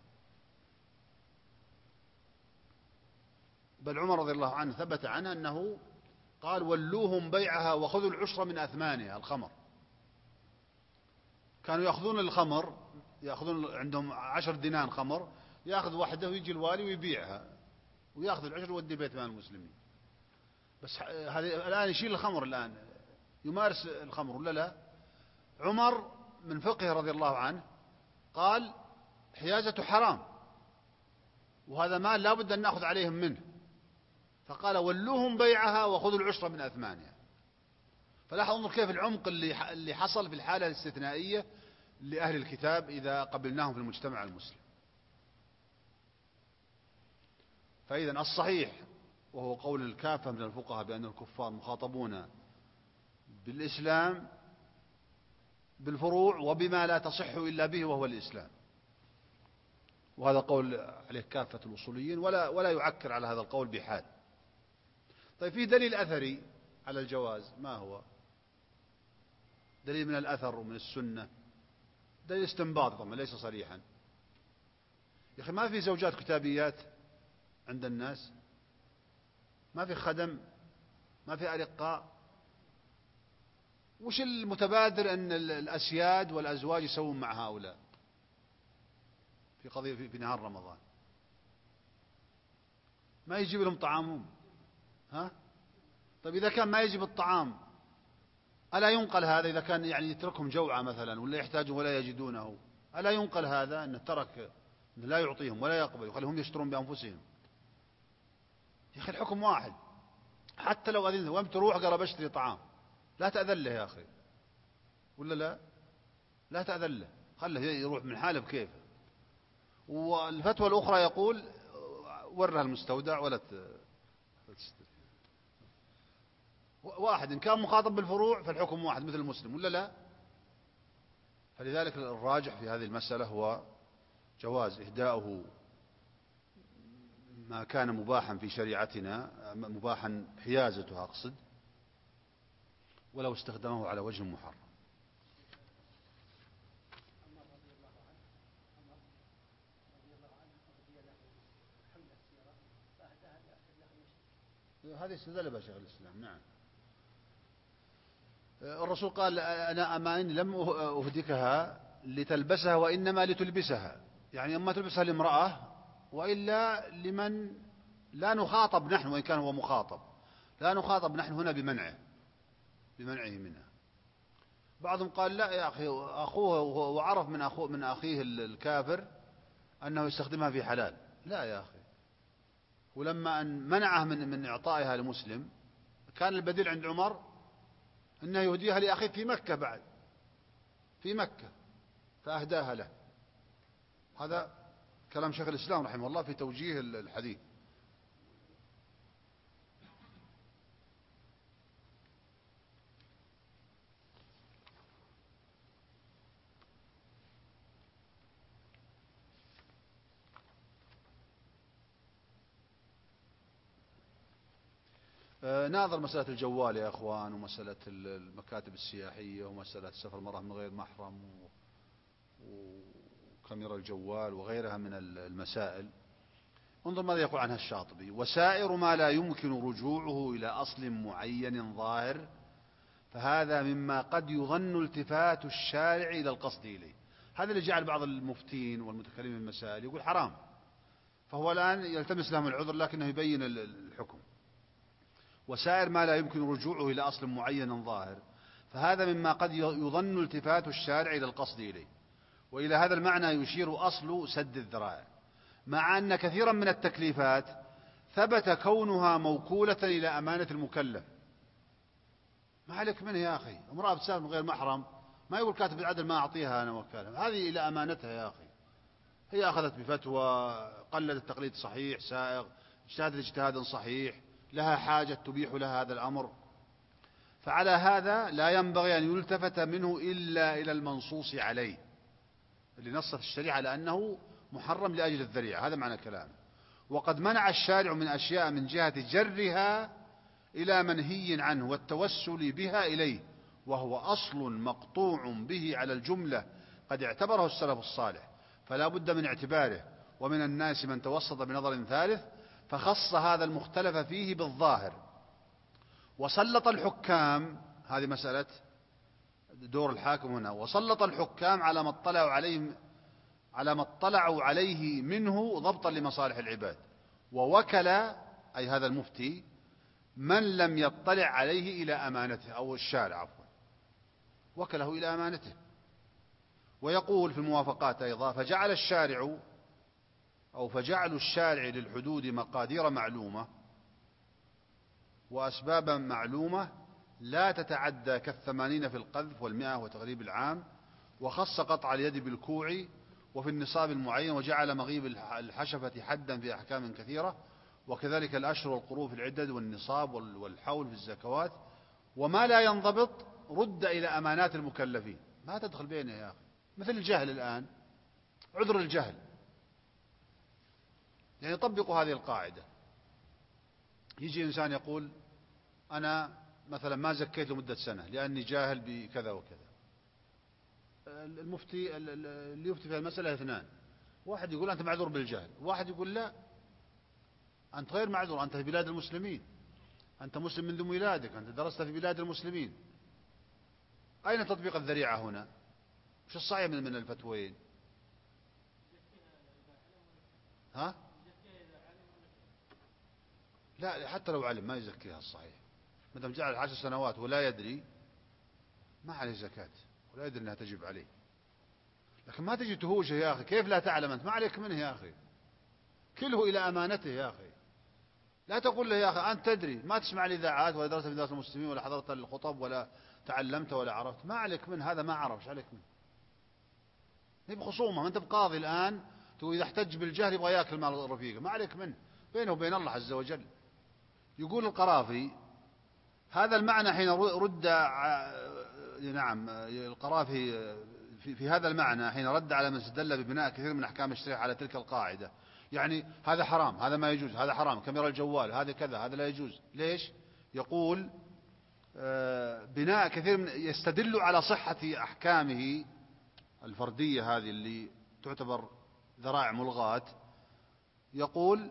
بل عمر رضي الله عنه ثبت عنه أنه قال ولوهم بيعها وخذوا العشر من أثمانها. الخمر كانوا يأخذون الخمر، يأخذون عندهم 10 دينار خمر، يأخذ واحدة ويجي الوالي ويبيعها ويأخذ العشر ويودي بيت مال المسلمين. بس هذه الآن يشيل الخمر، الآن يمارس الخمر ولا لا؟ عمر من فقه رضي الله عنه قال حيازة حرام، وهذا مال لا بد أن نأخذ عليهم منه، فقال ولوهم بيعها وخذوا العشر من أثمانها. فلاحظ انظر كيف العمق اللي حصل في الحالة الاستثنائية لأهل الكتاب إذا قبلناهم في المجتمع المسلم. فإذا الصحيح وهو قول الكافة من الفقهاء بأن الكفار مخاطبون بالإسلام بالفروع وبما لا تصح إلا به وهو الإسلام، وهذا قول عليه كافة الأصوليين ولا يعكر على هذا القول بحال. طيب في دليل أثري على الجواز، ما هو؟ دليل من الأثر ومن السنة، دليل استنباط طبعا ليس صريحا. يا أخي ما في زوجات كتابيات عند الناس؟ ما في خدم؟ ما في أرقاء؟ وش المتبادر أن الأسياد والأزواج يسوون مع هؤلاء في قضية في نهار رمضان؟ ما يجيب لهم طعامهم؟ ها؟ طيب إذا كان ما يجيب الطعام ألا ينقل هذا؟ إذا كان يعني يتركهم جوعة مثلا ولا يحتاجون ولا يجدونه، ألا ينقل هذا أن ترك لا يعطيهم ولا يقبل يخليهم يشترون بأنفسهم؟ يا أخي الحكم واحد، حتى لو أذنت وين تروح قال بشتري طعام لا تأذن له يا أخي، ولا لا تأذن له، خله يروح من حاله بكيفه. والفتوى الأخرى يقول ورها المستودع ولا تشتري. واحد إن كان مخاطب بالفروع فالحكم واحد مثل المسلم، ولا لا؟ فلذلك الراجح في هذه المسألة هو جواز إهداؤه ما كان مباحا في شريعتنا، مباحا حيازته أقصد، ولو استخدمه على وجه محرم. هذه استدل بها شيخ الإسلام، نعم، الرسول قال أنا أما إني لم أهدكها لتلبسها وإنما لتلبسها، يعني أما تلبسها لامرأة وإلا لمن لا نخاطب نحن، وإن كان هو مخاطب لا نخاطب نحن هنا بمنعه منها. بعضهم قال لا يا أخي أخوه وعرف من أخيه الكافر أنه يستخدمها في حلال، لا يا أخي. ولما أن منعه من إعطائها لمسلم كان البديل عند عمر أنه يهديها لأخيه في مكة، بعد في مكة فأهداها له. هذا كلام شيخ الإسلام رحمه الله في توجيه الحديث. ناظر مسألة الجوال يا أخوان، ومسألة المكاتب السياحية، ومسألة سفر المرأة من غير محرم، وكاميرا الجوال وغيرها من المسائل. انظر ماذا يقول عنها الشاطبي: وسائر ما لا يمكن رجوعه إلى أصل معين ظاهر فهذا مما قد يظن التفات الشارع إلى القصد إليه. هذا اللي جعل بعض المفتين والمتكلمين في المسائل يقول حرام، فهو الآن يلتمس لهم العذر لكنه يبين الحكم. وسائر ما لا يمكن رجوعه إلى أصل معين ظاهر فهذا مما قد يظن التفات الشارع إلى القصد إليه. وإلى هذا المعنى يشير أصل سد الذرائع، مع أن كثيرا من التكليفات ثبت كونها موكولة إلى أمانة المكلف. ما عليك منه يا أخي، امرأة بتسافر من غير محرم ما يقول كاتب العدل ما أعطيها أنا وكالة، هذه إلى أمانتها يا أخي. هي أخذت بفتوى، قلدت تقليد صحيح سائغ، اجتهدت اجتهادا صحيح، لها حاجة تبيح لها هذا الأمر. فعلى هذا لا ينبغي أن يلتفت منه إلا إلى المنصوص عليه اللي نصت الشريعة على أنه محرم لأجل الذريعة. هذا معنى كلامه. وقد منع الشارع من أشياء من جهة جرها إلى منهي عنه والتوسل بها إليه، وهو أصل مقطوع به على الجملة قد اعتبره السلف الصالح، فلا بد من اعتباره. ومن الناس من توسط بنظر ثالث فخص هذا المختلف فيه بالظاهر، وسلط الحكام، هذه مسألة دور الحاكم هنا، وسلط الحكام على ما اطلعوا عليه منه ضبطا لمصالح العباد، ووكل أي هذا المفتي من لم يطلع عليه إلى أمانته، أو الشارع عفوا وكله إلى أمانته. ويقول في الموافقات أيضا: فجعل الشارع للحدود مقادير معلومة وأسبابا معلومة لا تتعدى كالثمانين في القذف والمئة وتغريب العام، وخص قطع اليد بالكوع وفي النصاب المعين، وجعل مغيب الحشفة حدا في أحكام كثيرة، وكذلك الأشهر والقروء في العدد والنصاب والحول في الزكوات. وما لا ينضبط رد إلى أمانات المكلفين. ما تدخل بينه يا أخي، مثل الجهل الآن، عذر الجهل، يعني طبقوا هذه القاعدة. يجي إنسان يقول أنا مثلا ما زكيت لمدة سنة لأني جاهل بكذا وكذا. المفتي اللي يفتي في المسألة اثنان: واحد يقول أنت معذور بالجهل، واحد يقول لا أنت غير معذور، أنت في بلاد المسلمين، أنت مسلم منذ ميلادك، أنت درست في بلاد المسلمين. أين تطبيق الذريعة هنا؟ وش الصحيح من الفتوين؟ ها؟ لا حتى لو علم ما يزكيها الصحيح، ما دام جعل 10 سنوات ولا يدري ما عليه زكاة، ولا يدري أنها تجب عليه. لكن ما تجي تهوشه يا أخي، كيف لا تعلم أنت؟ ما عليك منه يا أخي، كله إلى أمانته يا أخي. لا تقول له يا أخي أنت تدري، ما تسمع الإذاعات ولا درست في دراسة المسلمين ولا حضرت الخطب ولا تعلمت ولا عرفت، ما عليك منه، هذا ما عرفش عليك منه. هي بخصومة، ما أنت بقاضي الآن تقول إذا احتج بالجهل يبغى ياكل مال رفيقه، ما عليك منه، بينه وبين الله عز وجل. يقول القرافي هذا المعنى حين رد، نعم القرافي في هذا المعنى حين رد على من استدل ببناء كثير من أحكام الشريعة على تلك القاعدة، يعني هذا حرام، هذا ما يجوز، هذا حرام، كاميرا الجوال هذا كذا، هذا لا يجوز. ليش؟ يقول بناء كثير من يستدل على صحة أحكامه الفردية هذه اللي تعتبر ذرائع ملغاة. يقول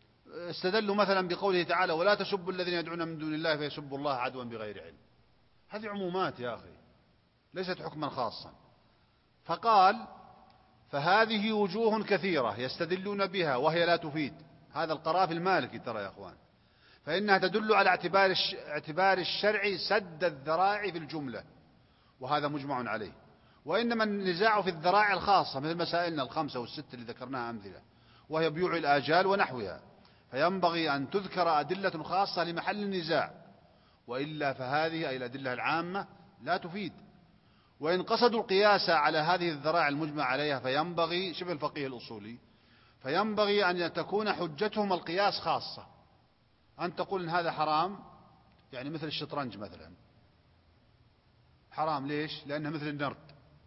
استدلوا مثلا بقوله تعالى: ولا تسبوا الذين يدعون من دون الله فيسبوا الله عدوا بغير علم. هذه عمومات يا أخي، ليست حكما خاصا. فقال فهذه وجوه كثيرة يستدلون بها وهي لا تفيد. هذا القرافي المالكي ترى يا أخوان، فإنها تدل على اعتبار الشرع سد الذراع في الجملة، وهذا مجمع عليه. وإنما النزاع في الذراع الخاصة مثل مسائلنا الخمسة والستة اللي ذكرناها أمثلة، وهي بيوع الآجال ونحوها، فينبغي أن تذكر أدلة خاصة لمحل النزاع، وإلا فهذه أي الأدلة العامة لا تفيد. وإن قصدوا القياس على هذه الذراع المجمع عليها فينبغي، شبه الفقيه الأصولي، فينبغي أن تكون حجتهم القياس خاصة. أن تقول إن هذا حرام، يعني مثل الشطرنج مثلا حرام، ليش؟ لأنه مثل النرد.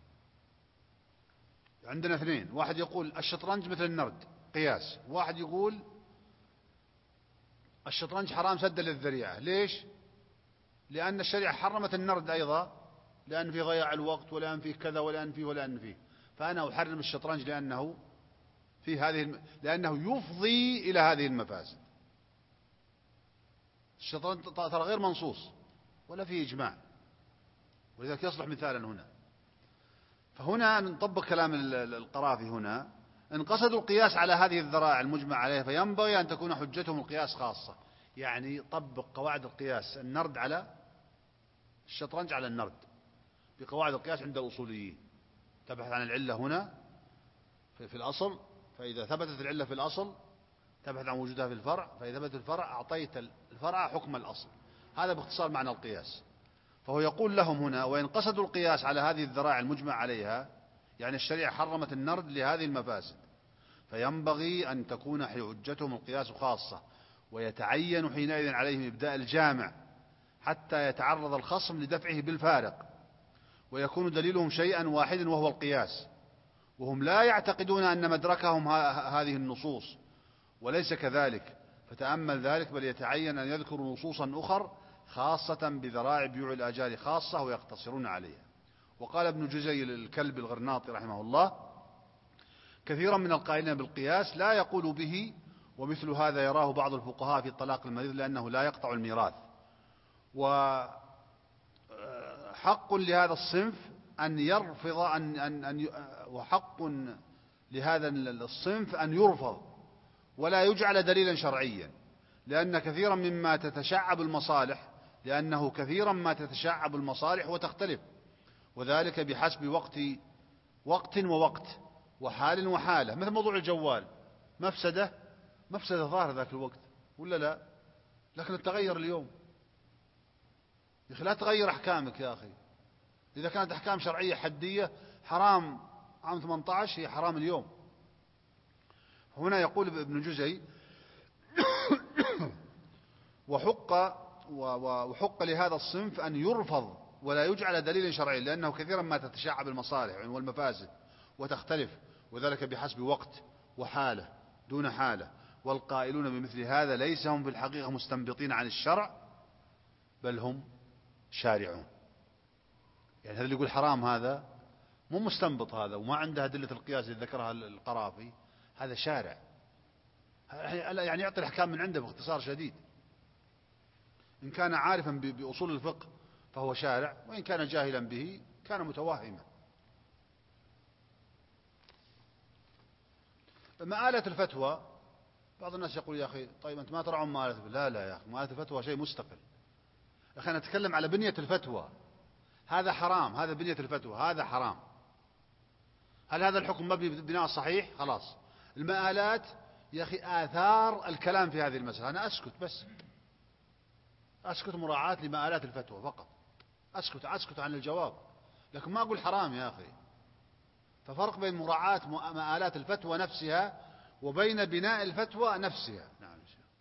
عندنا اثنين، واحد يقول الشطرنج مثل النرد قياس، واحد يقول الشطرنج حرام سدا للذريعة. ليش؟ لأن الشريعة حرمت النرد أيضا، لأن فيه ضياع الوقت، ولأن فيه كذا، ولأن فيه، ولأن فيه. فأنا أحرم الشطرنج لأنه لأنه يفضي إلى هذه المفاسد. الشطرنج ترى غير منصوص ولا فيه إجماع، ولذلك يصلح مثالا هنا. فهنا نطبق كلام القرافي هنا، إن قصدوا القياس على هذه الذراع المجمع عليها فينبغي أن تكون حجتهم القياس خاصة، يعني طبق قواعد القياس، النرد على الشطرنج على النرد بقواعد القياس عند الأصوليين. تبحث عن العلة هنا في الأصل، فإذا ثبتت العلة في الأصل تبحث عن وجودها في الفرع، فإذا ثبت الفرع أعطيت الفرع حكم الأصل. هذا باختصار معنى القياس. فهو يقول لهم هنا وإن قصدوا القياس على هذه الذراع المجمع عليها، يعني الشريعة حرمت النرد لهذه المفاسد، فينبغي أن تكون حجتهم القياس خاصة، ويتعين حينئذ عليهم إبداء الجامع حتى يتعرض الخصم لدفعه بالفارق، ويكون دليلهم شيئا واحدا وهو القياس، وهم لا يعتقدون أن مدركهم هذه النصوص، وليس كذلك. فتأمل ذلك، بل يتعين أن يذكروا نصوصا أخر خاصة بذراع بيوع الآجال خاصة ويقتصرون عليها. وقال ابن جزي الكلب الغرناطي رحمه الله كثيرا من القائلين بالقياس لا يقول به، ومثل هذا يراه بعض الفقهاء في الطلاق المريض لأنه لا يقطع الميراث. وحق لهذا الصنف أن يرفض وحق لهذا الصنف أن يرفض ولا يجعل دليلا شرعيا، لأنه كثيرا ما تتشعب المصالح وتختلف، وذلك بحسب وقت ووقت وحال وحالة. مثل موضوع الجوال، مفسدة ظاهرة ذاك الوقت ولا لا؟ لكن تغير اليوم. يا أخي لا تغير أحكامك يا أخي. إذا كانت أحكام شرعية حدية حرام عام 18 هي حرام اليوم. هنا يقول ابن جزي وحق لهذا الصنف أن يرفض ولا يجعل دليلا شرعيا، لأنه كثيرا ما تتشعب المصالح والمفاسد وتختلف، وذلك بحسب وقت وحالة دون حالة. والقائلون بمثل هذا ليس هم في الحقيقة مستنبطين عن الشرع، بل هم شارعون. يعني هذا اللي يقول حرام هذا مو مستنبط، هذا وما عنده أدلة القياس اللي ذكرها القرافي، هذا شارع، يعني يعطي الأحكام من عنده باختصار شديد. إن كان عارفا بأصول الفقه فهو شارع، وإن كان جاهلا به كان متوهما. مآلة الفتوى، بعض الناس يقول يا أخي طيب أنت ما ترى عن مآلة الفتوى. لا يا أخي، مآلة الفتوى شيء مستقل. يا أخي أنا أتكلم على بنية الفتوى، هذا حرام، هذا بنية الفتوى، هذا حرام. هل هذا الحكم مبني بناء صحيح؟ خلاص. المآلات يا أخي آثار الكلام في هذه المسألة، أنا أسكت، بس أسكت مراعاة لمآلات الفتوى فقط، أسكت عن الجواب، لكن ما أقول حرام يا أخي. ففرق بين مراعاة مآلات الفتوى نفسها وبين بناء الفتوى نفسها. نعم.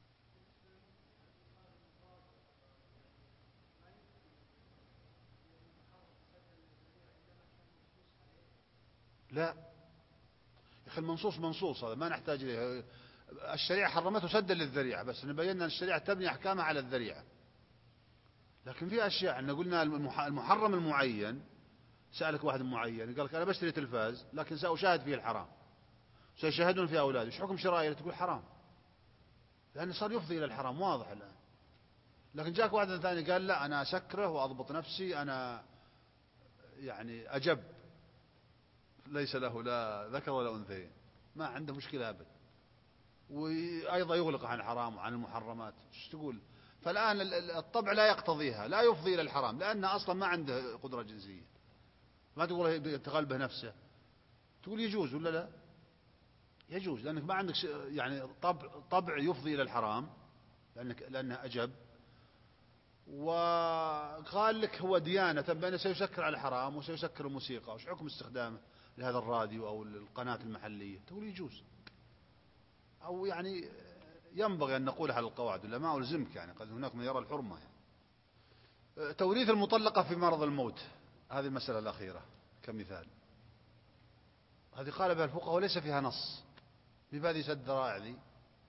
لا يا أخي، المنصوص منصوص، هذا ما نحتاج إليه. الشريعة حرمته سدا للذريعة، بس نبين أن الشريعة تبني أحكامها على الذريعة. لكن في أشياء أن قلنا المحرم المعين، سألك واحد معين قال لك أنا بشتري تلفاز لكن سأشاهد فيه الحرام، سيشاهدون فيه أولادي، إيش حكم شرائه؟ تقول حرام، لأنه صار يفضي إلى الحرام، واضح الآن. لكن جاك واحد ثاني قال لا أنا أسكره وأضبط نفسي، أنا يعني أجب، ليس له لا ذكر ولا أنثى، ما عنده مشكلة أبد، وأيضا يغلق عن الحرام وعن المحرمات، ايش تقول؟ فالآن الطبع لا يقتضيها، لا يفضي إلى الحرام، لأنه أصلا ما عنده قدرة جنسية. ما تقول يتغلبه نفسه، تقول يجوز ولا لا؟ يجوز، لأنك ما عندك يعني طبع يفضي إلى الحرام، لأنه أجب، وقال لك هو ديانة بأنه سيسكر على الحرام وسيسكر الموسيقى، وش حكم استخدامه لهذا الراديو أو القناة المحلية؟ تقول يجوز، أو يعني ينبغي أن نقول على القواعد، ولا ما ألزمك، يعني قد هناك من يرى الحرمة يعني. توريث المطلقة في مرض الموت، هذه المسألة الأخيرة كمثال، هذه قال بها الفقهاء وليس فيها نص، بهذه سد ذرائع ذي،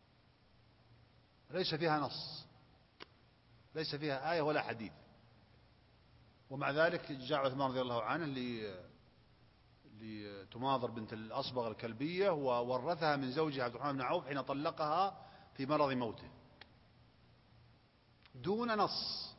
ليس فيها نص، ليس فيها آية ولا حديث، ومع ذلك جاء عثمان رضي الله عنه لتماضر بنت الأصبغ الكلبية، وورثها من زوجها عبد الرحمن بن عوف حين طلقها في مرض موته دون نص.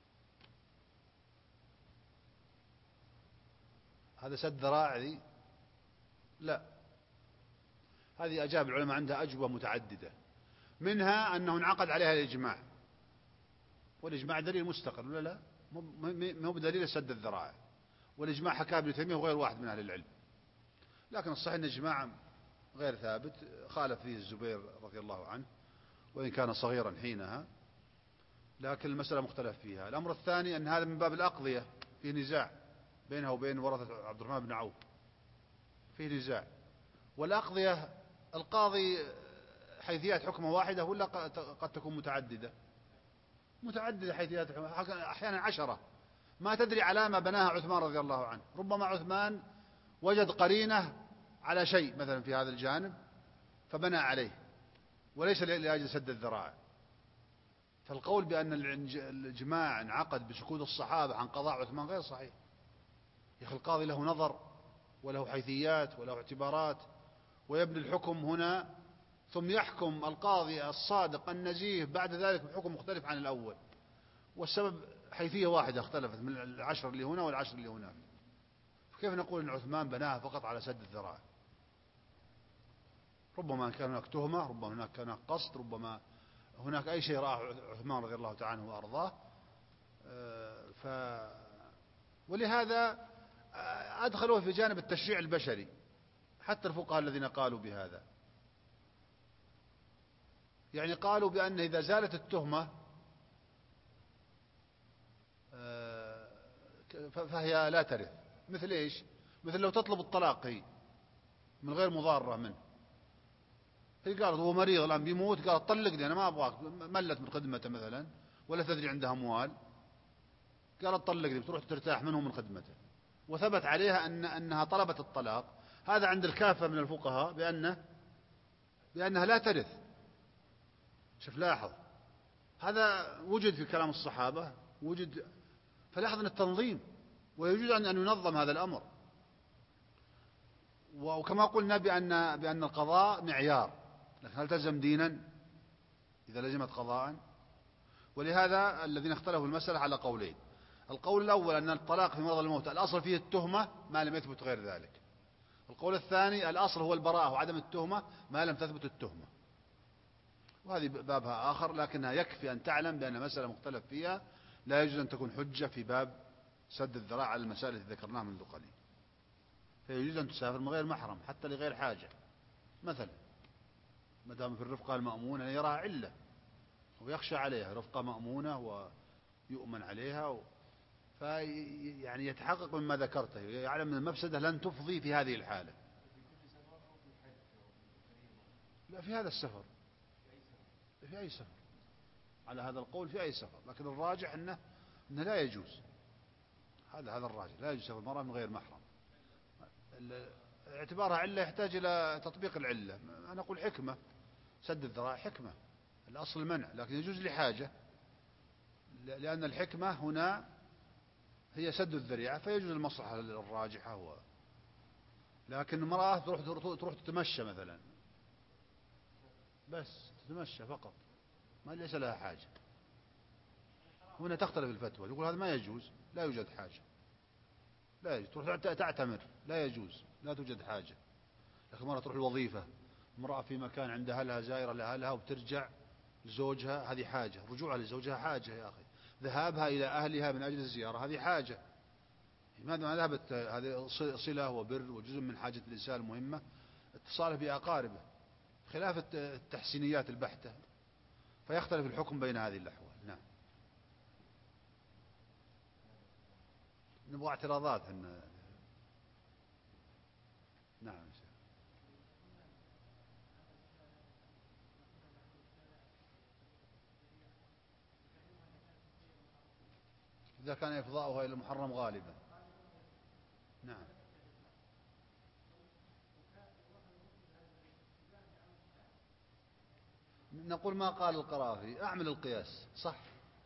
هذا سد ذرائع ذي؟ لا، هذه أجاب العلماء عندها أجوبة متعددة، منها أنه انعقد عليها الإجماع، والإجماع دليل مستقر ولا لا؟ مو بدليل سد الذرائع، والإجماع حكاه ابن تيمية وغير واحد من أهل العلم، لكن الصحيح أن الإجماع غير ثابت، خالف فيه الزبير رضي الله عنه وإن كان صغيرا حينها، لكن المسألة مختلف فيها. الأمر الثاني أن هذا من باب الأقضية، فيه نزاع بينها وبين ورثة عبد الرحمن بن عوف، فيه نزاع، والأقضية القاضي حيثيات حكمه واحدة ولا قد تكون متعددة؟ متعددة حيثيات حكمه، أحيانا 10، ما تدري على ما بناها عثمان رضي الله عنه، ربما عثمان وجد قرينة على شيء مثلا في هذا الجانب فبنى عليه، وليس لأجل سد الذرائع. فالقول بأن الإجماع انعقد بسكوت الصحابة عن قضاء عثمان غير صحيح. يا أخي القاضي له نظر وله حيثيات وله اعتبارات، ويبني الحكم هنا، ثم يحكم القاضي الصادق النزيه بعد ذلك بحكم مختلف عن الأول، والسبب حيثية واحدة اختلفت من 10 اللي هنا وال10 اللي هناك. كيف نقول أن عثمان بناها فقط على سد الذرائع؟ ربما كان هناك تهمة، ربما هناك كان هناك قصد، ربما هناك أي شيء رآه عثمان رضي الله تعالى عنه وأرضاه. ولهذا أدخلوه في جانب التشريع البشري، حتى الفقهاء الذين قالوا بهذا، يعني قالوا بأن إذا زالت التهمة فهي لا ترث. مثل إيش؟ مثل لو تطلب الطلاق هي من غير مضارة منه، هي قالت هو مريض الآن بيموت، قالت طلقني أنا ما أبغاك، ملت من خدمته مثلا ولا تدري عندها أموال، قالت طلقني، بتروح ترتاح منه من خدمته، وثبت عليها أنها طلبت الطلاق. هذا عند الكافة من الفقهاء بأنها لا ترث. شوف لاحظ، هذا وجد في كلام الصحابة، وجد، فلاحظ أن التنظيم، ويجوز أن ينظم هذا الأمر. وكما قلنا بأن القضاء معيار، لكن هل تلزم دينا إذا لزمت قضاء؟ ولهذا الذين اختلفوا المسألة على قولين. القول الأول أن الطلاق في مرض الموت الأصل فيه التهمة ما لم يثبت غير ذلك. القول الثاني الأصل هو البراءة وعدم التهمة ما لم تثبت التهمة. وهذه بابها آخر، لكنها يكفي أن تعلم بأن مسألة مختلف فيها لا يجوز أن تكون حجة في باب سد الذراع على المسائل التي ذكرناها منذ قليل. فيجوز أن تسافر من غير محرم حتى لغير حاجة، مثلا ما دام في الرفقة المأمونة يراها علة ويخشى عليها، رفقة مأمونة ويؤمن عليها يعني يتحقق مما ذكرته، يعلم أن المفسدة لن تفضي في هذه الحالة. لا، في هذا السفر، في أي سفر، على هذا القول في أي سفر، لكن الراجح أنه لا يجوز، هذا الراجح، لا يجوز سفر المرأة من غير محرم. اعتبارها علة يحتاج إلى تطبيق العلة. أنا أقول حكمة، سد الذراع حكمة، الأصل المنع، لكن يجوز لحاجة، لأن الحكمة هنا هي سد الذريعة، فيجوز المصلحة الراجحة. لكن المرأة تروح تتمشى مثلا، بس تتمشى فقط، ما ليس لها حاجة. هنا تختلف الفتوى، يقول هذا ما يجوز، لا يوجد حاجة، لا يجوز، تروح تعتمر، لا يجوز، لا توجد حاجة. لكن مرة تروح الوظيفة، امرأة في مكان عند أهلها زائرة لأهلها وبترجع لزوجها، هذه حاجة. رجوعها لزوجها حاجة يا أخي. ذهابها إلى أهلها من أجل الزيارة هذه حاجة. ما ذهبت، هذه صلة وبر وجزء من حاجة الإنسان المهمة اتصاله بأقاربه، خلاف التحسينيات البحتة، فيختلف الحكم بين هذه الأحوال. نعم. نبغى اعتراضات نعم. إذا كان إفضاؤها إلى المحرم غالبا. نعم. نقول ما قال القرافي، أعمل القياس صح،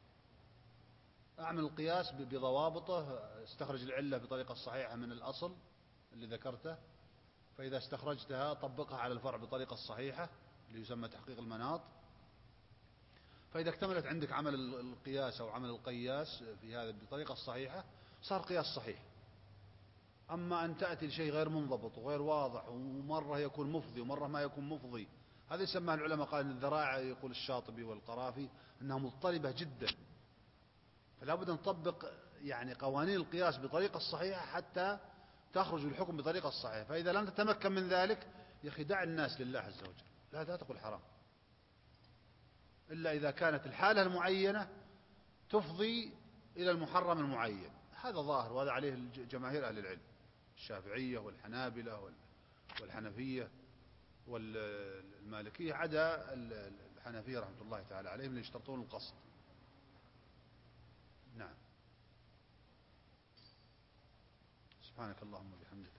أعمل القياس بضوابطه، استخرج العلة بطريقة صحيحة من الأصل اللي ذكرته، فإذا استخرجتها طبقها على الفرع بطريقة صحيحة اللي يسمى تحقيق المناط، فإذا اكتملت عندك عمل القياس أو عمل القياس في هذا بطريقة صحيحة صار قياس صحيح. أما أن تأتي لشيء غير منضبط وغير واضح، ومرة يكون مفضي ومرة ما يكون مفضي، هذا يسمى العلماء قال الذرائع، يقول الشاطبي والقرافي أنها مضطربة جدا، فلا بد أن نطبق يعني قوانين القياس بطريقة صحيحة حتى تخرج الحكم بطريقة صحيحة. فإذا لم تتمكن من ذلك يا أخي دع الناس لله عز وجل، لا تقل حرام، إلا إذا كانت الحالة المعينة تفضي إلى المحرم المعين. هذا ظاهر، وهذا عليه جماهير أهل العلم، الشافعية والحنابلة والحنفية والمالكية، عدا الحنفية رحمة الله تعالى عليهم اللي يشترطون القصد. نعم. سبحانك اللهم وبحمدك.